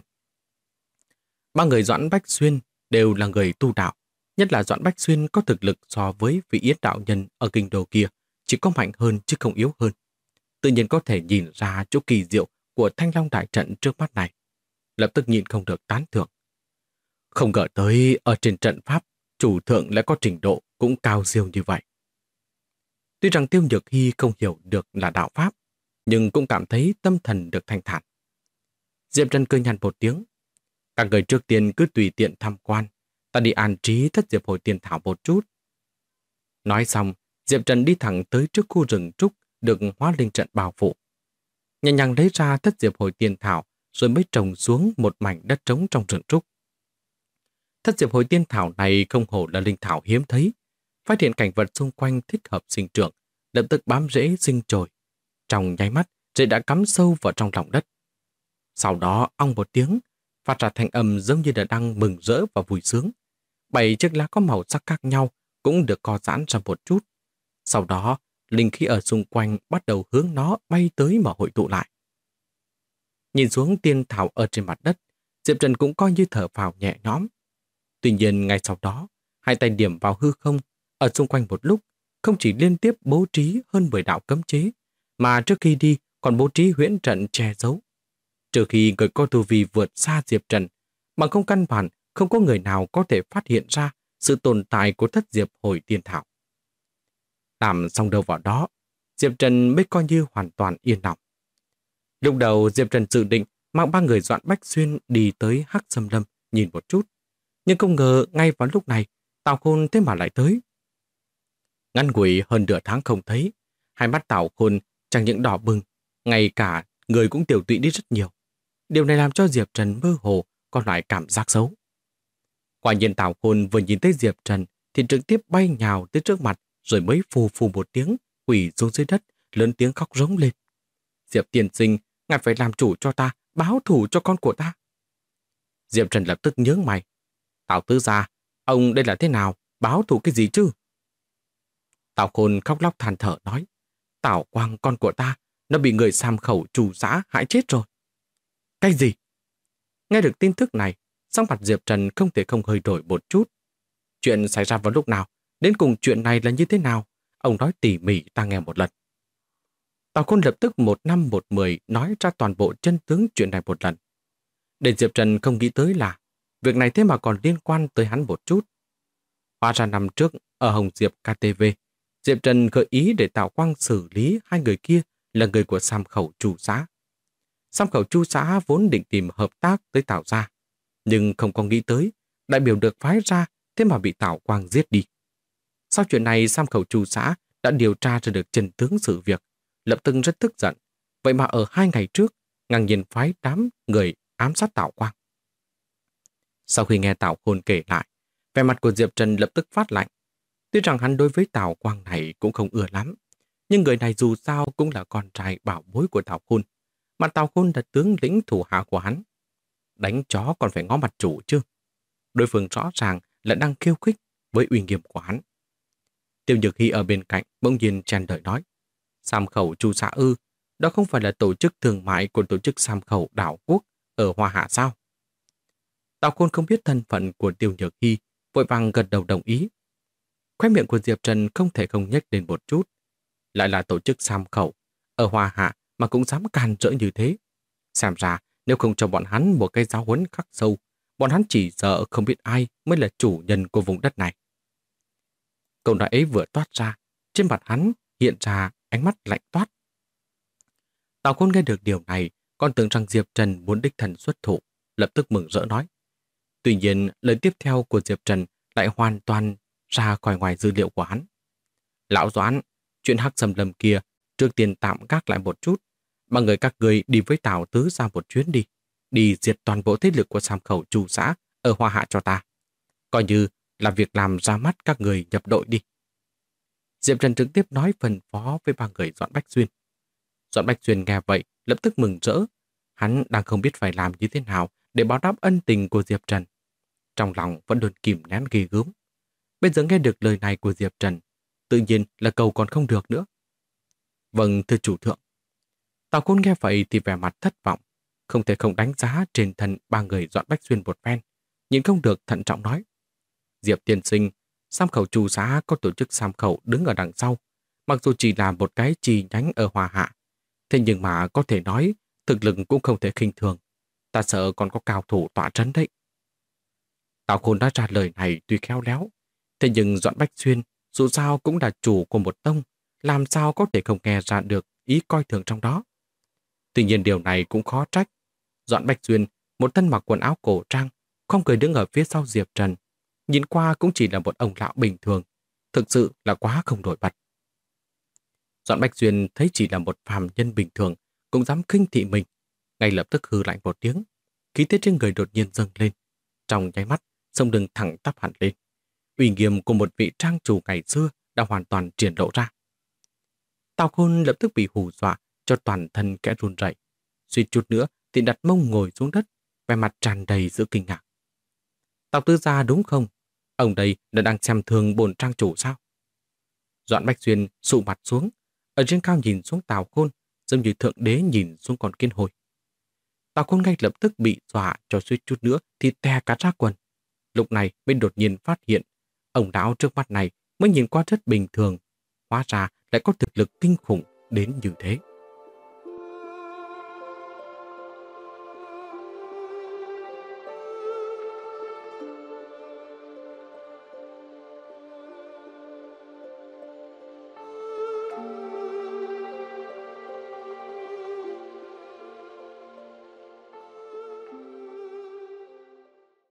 Ba người Doãn Bách Xuyên đều là người tu đạo, nhất là Doãn Bách Xuyên có thực lực so với vị Yết đạo nhân ở kinh đô kia, chỉ có mạnh hơn chứ không yếu hơn. Tự nhiên có thể nhìn ra chỗ kỳ diệu của Thanh Long đại trận trước mắt này. Lập tức nhìn không được tán thưởng. Không ngờ tới ở trên trận pháp, chủ thượng lại có trình độ cũng cao siêu như vậy. Tuy rằng Tiêu Nhược Hy không hiểu được là đạo pháp, nhưng cũng cảm thấy tâm thần được thanh thản. Diệp Trần cười nhạt một tiếng. Các người trước tiên cứ tùy tiện tham quan, ta đi an trí thất diệp hồi tiên thảo một chút. Nói xong, Diệp Trần đi thẳng tới trước khu rừng trúc được hóa linh trận bao phủ. Nhẹ nhàng lấy ra thất diệp hồi tiên thảo rồi mới trồng xuống một mảnh đất trống trong rừng trúc. Thất diệp hồi tiên thảo này không hổ là linh thảo hiếm thấy, phát hiện cảnh vật xung quanh thích hợp sinh trưởng, lập tức bám rễ sinh trồi. Trong nháy mắt, rễ đã cắm sâu vào trong lòng đất. Sau đó, ong một tiếng, phát ra thanh âm giống như là đang mừng rỡ và vui sướng. 7 chiếc lá có màu sắc khác nhau cũng được co giãn ra một chút. Sau đó, linh khí ở xung quanh bắt đầu hướng nó bay tới mà hội tụ lại. Nhìn xuống tiên thảo ở trên mặt đất, Diệp Trần cũng coi như thở phào nhẹ nhõm. Tuy nhiên, ngay sau đó, hai tay điểm vào hư không, ở xung quanh một lúc, không chỉ liên tiếp bố trí hơn 10 đạo cấm chế, mà trước khi đi còn bố trí huyễn trận che giấu. Trừ khi người có tu vi vượt xa Diệp Trần, bằng không căn bản không có người nào có thể phát hiện ra sự tồn tại của thất diệp hồi tiên thảo. Làm xong đâu vào đó, Diệp Trần mới coi như hoàn toàn yên lòng. Lúc đầu Diệp Trần dự định mang 3 người Doãn Bách Xuyên đi tới Hắc Sâm Lâm nhìn một chút, nhưng không ngờ ngay vào lúc này Tào Khôn thế mà lại tới. Ngắn ngủi hơn nửa tháng không thấy, hai mắt Tào Khôn chẳng những đỏ bừng, ngay cả người cũng tiểu tụy đi rất nhiều. Điều này làm cho Diệp Trần mơ hồ có loại cảm giác xấu. Quả nhiên Tào Khôn vừa nhìn thấy Diệp Trần thì trực tiếp bay nhào tới trước mặt rồi mới phù phù một tiếng quỳ xuống dưới đất, lớn tiếng khóc rống lên. Diệp tiên sinh, ngài phải làm chủ cho ta, báo thù cho con của ta. Diệp Trần lập tức nhướng mày. Tào tứ gia, ông đây là thế nào, báo thù cái gì chứ? Tào Khôn khóc lóc than thở nói. Tào Quang con của ta, nó bị người Sam Khẩu trù giã hại chết rồi. Cái gì? Nghe được tin tức này, sắc mặt Diệp Trần không thể không hơi đổi một chút. Chuyện xảy ra vào lúc nào? Đến cùng chuyện này là như thế nào? Ông nói tỉ mỉ ta nghe một lần. Tào Khôn lập tức 1 năm 1 mười nói ra toàn bộ chân tướng chuyện này một lần. Để Diệp Trần không nghĩ tới là việc này thế mà còn liên quan tới hắn một chút. Hóa ra năm trước ở Hồng Diệp KTV, Diệp Trần gợi ý để Tào Quang xử lý hai người kia là người của Sam Khẩu Chu xã. Sam Khẩu Chu xã vốn định tìm hợp tác tới Tào gia, nhưng không có nghĩ tới đại biểu được phái ra thế mà bị Tào Quang giết đi. Sau chuyện này, Sam Khẩu Chu xã đã điều tra ra được chân tướng sự việc, lập tức rất tức giận. Vậy mà ở 2 ngày trước, ngang nhiên phái đám người ám sát Tào Quang. Sau khi nghe Tào Khôn kể lại, vẻ mặt của Diệp Trần lập tức phát lạnh. Tuy rằng hắn đối với Tào Quang này cũng không ưa lắm, nhưng người này dù sao cũng là con trai bảo bối của Tào Khôn, mà Tào Khôn là tướng lĩnh thủ hạ của hắn. Đánh chó còn phải ngó mặt chủ chứ. Đối phương rõ ràng là đang khiêu khích với uy nghiêm của hắn. Tiêu Nhược Hy ở bên cạnh bỗng nhiên chen lời nói. Sam Khẩu Chu xã ư, đó không phải là tổ chức thương mại của tổ chức Sam Khẩu Đảo Quốc ở Hoa Hạ sao? Tào Khôn không biết thân phận của Tiêu Nhược Hy, vội vàng gật đầu đồng ý. Khóe miệng của Diệp Trần không thể không nhếch lên một chút. Lại là tổ chức Sam Khẩu ở Hoa Hạ mà cũng dám can rỡ như thế. Xem ra nếu không cho bọn hắn một cái giáo huấn khắc sâu, bọn hắn chỉ sợ không biết ai mới là chủ nhân của vùng đất này. Câu nói ấy vừa toát ra, trên mặt hắn hiện ra ánh mắt lạnh toát. Tào Khôn nghe được điều này, còn tưởng rằng Diệp Trần muốn đích thân xuất thủ, lập tức mừng rỡ nói. Tuy nhiên, lời tiếp theo của Diệp Trần lại hoàn toàn ra khỏi ngoài dữ liệu của hắn. Lão Doãn, chuyện Hắc Sâm Lâm kia trước tiên tạm gác lại một chút, mà người các người đi với Tào tứ ra một chuyến đi diệt toàn bộ thế lực của Sam Khẩu Chu xã ở Hoa Hạ cho ta. Coi như là việc làm ra mắt các người nhập đội đi. Diệp Trần trực tiếp nói phân phó với 3 người Doãn Bách Xuyên. Doãn Bách Xuyên nghe vậy lập tức mừng rỡ. Hắn đang không biết phải làm như thế nào để báo đáp ân tình của Diệp Trần. Trong lòng vẫn luôn kìm nén ghê gớm. Bây giờ nghe được lời này của Diệp Trần, tự nhiên là cầu còn không được nữa. Vâng, thưa chủ thượng. Tào Khôn nghe vậy thì vẻ mặt thất vọng. không thể không đánh giá trên thân ba người Doãn Bách Xuyên một phen, nhìn không được thận trọng nói. Diệp tiên sinh, Sam khẩu Chu xã có tổ chức Sam khẩu đứng ở đằng sau, mặc dù chỉ là một cái chi nhánh ở Hòa Hạ, thế nhưng mà có thể nói thực lực cũng không thể khinh thường. Ta sợ còn có cao thủ tọa trấn đấy. Tào Khôn đã ra lời này tuy khéo léo, thế nhưng Doãn Bách Xuyên dù sao cũng là chủ của một tông, làm sao có thể không nghe ra được ý coi thường trong đó. Tuy nhiên điều này cũng khó trách. Doãn Bách Xuyên, một thân mặc quần áo cổ trang, không cười đứng ở phía sau Diệp Trần, nhìn qua cũng chỉ là một ông lão bình thường, thực sự là quá không nổi bật. Doãn Bách Xuyên thấy chỉ là một phàm nhân bình thường, cũng dám khinh thị mình, ngay lập tức hừ lạnh một tiếng, khí thế trên người đột nhiên dâng lên, trong nháy mắt, sông lưng thẳng tắp hẳn lên. Uy nghiêm của một vị trang chủ ngày xưa đã hoàn toàn triển lộ ra. Tào Khôn lập tức bị hù dọa cho toàn thân kẽ run rẩy, suýt chút nữa thì đặt mông ngồi xuống đất, vẻ mặt tràn đầy sự kinh ngạc. Tào Tư gia đúng không? Ông đây đã đang xem thường bổn trang chủ sao? Doãn Bách Xuyên sụ mặt xuống, ở trên cao nhìn xuống Tào Khôn, giống như thượng đế nhìn xuống con kiến hôi. Tào Khôn ngay lập tức bị dọa cho suýt chút nữa thì tè cả ra quần. Lúc này mới đột nhiên phát hiện, ông lão trước mắt này mới nhìn qua rất bình thường, hóa ra lại có thực lực kinh khủng đến như thế.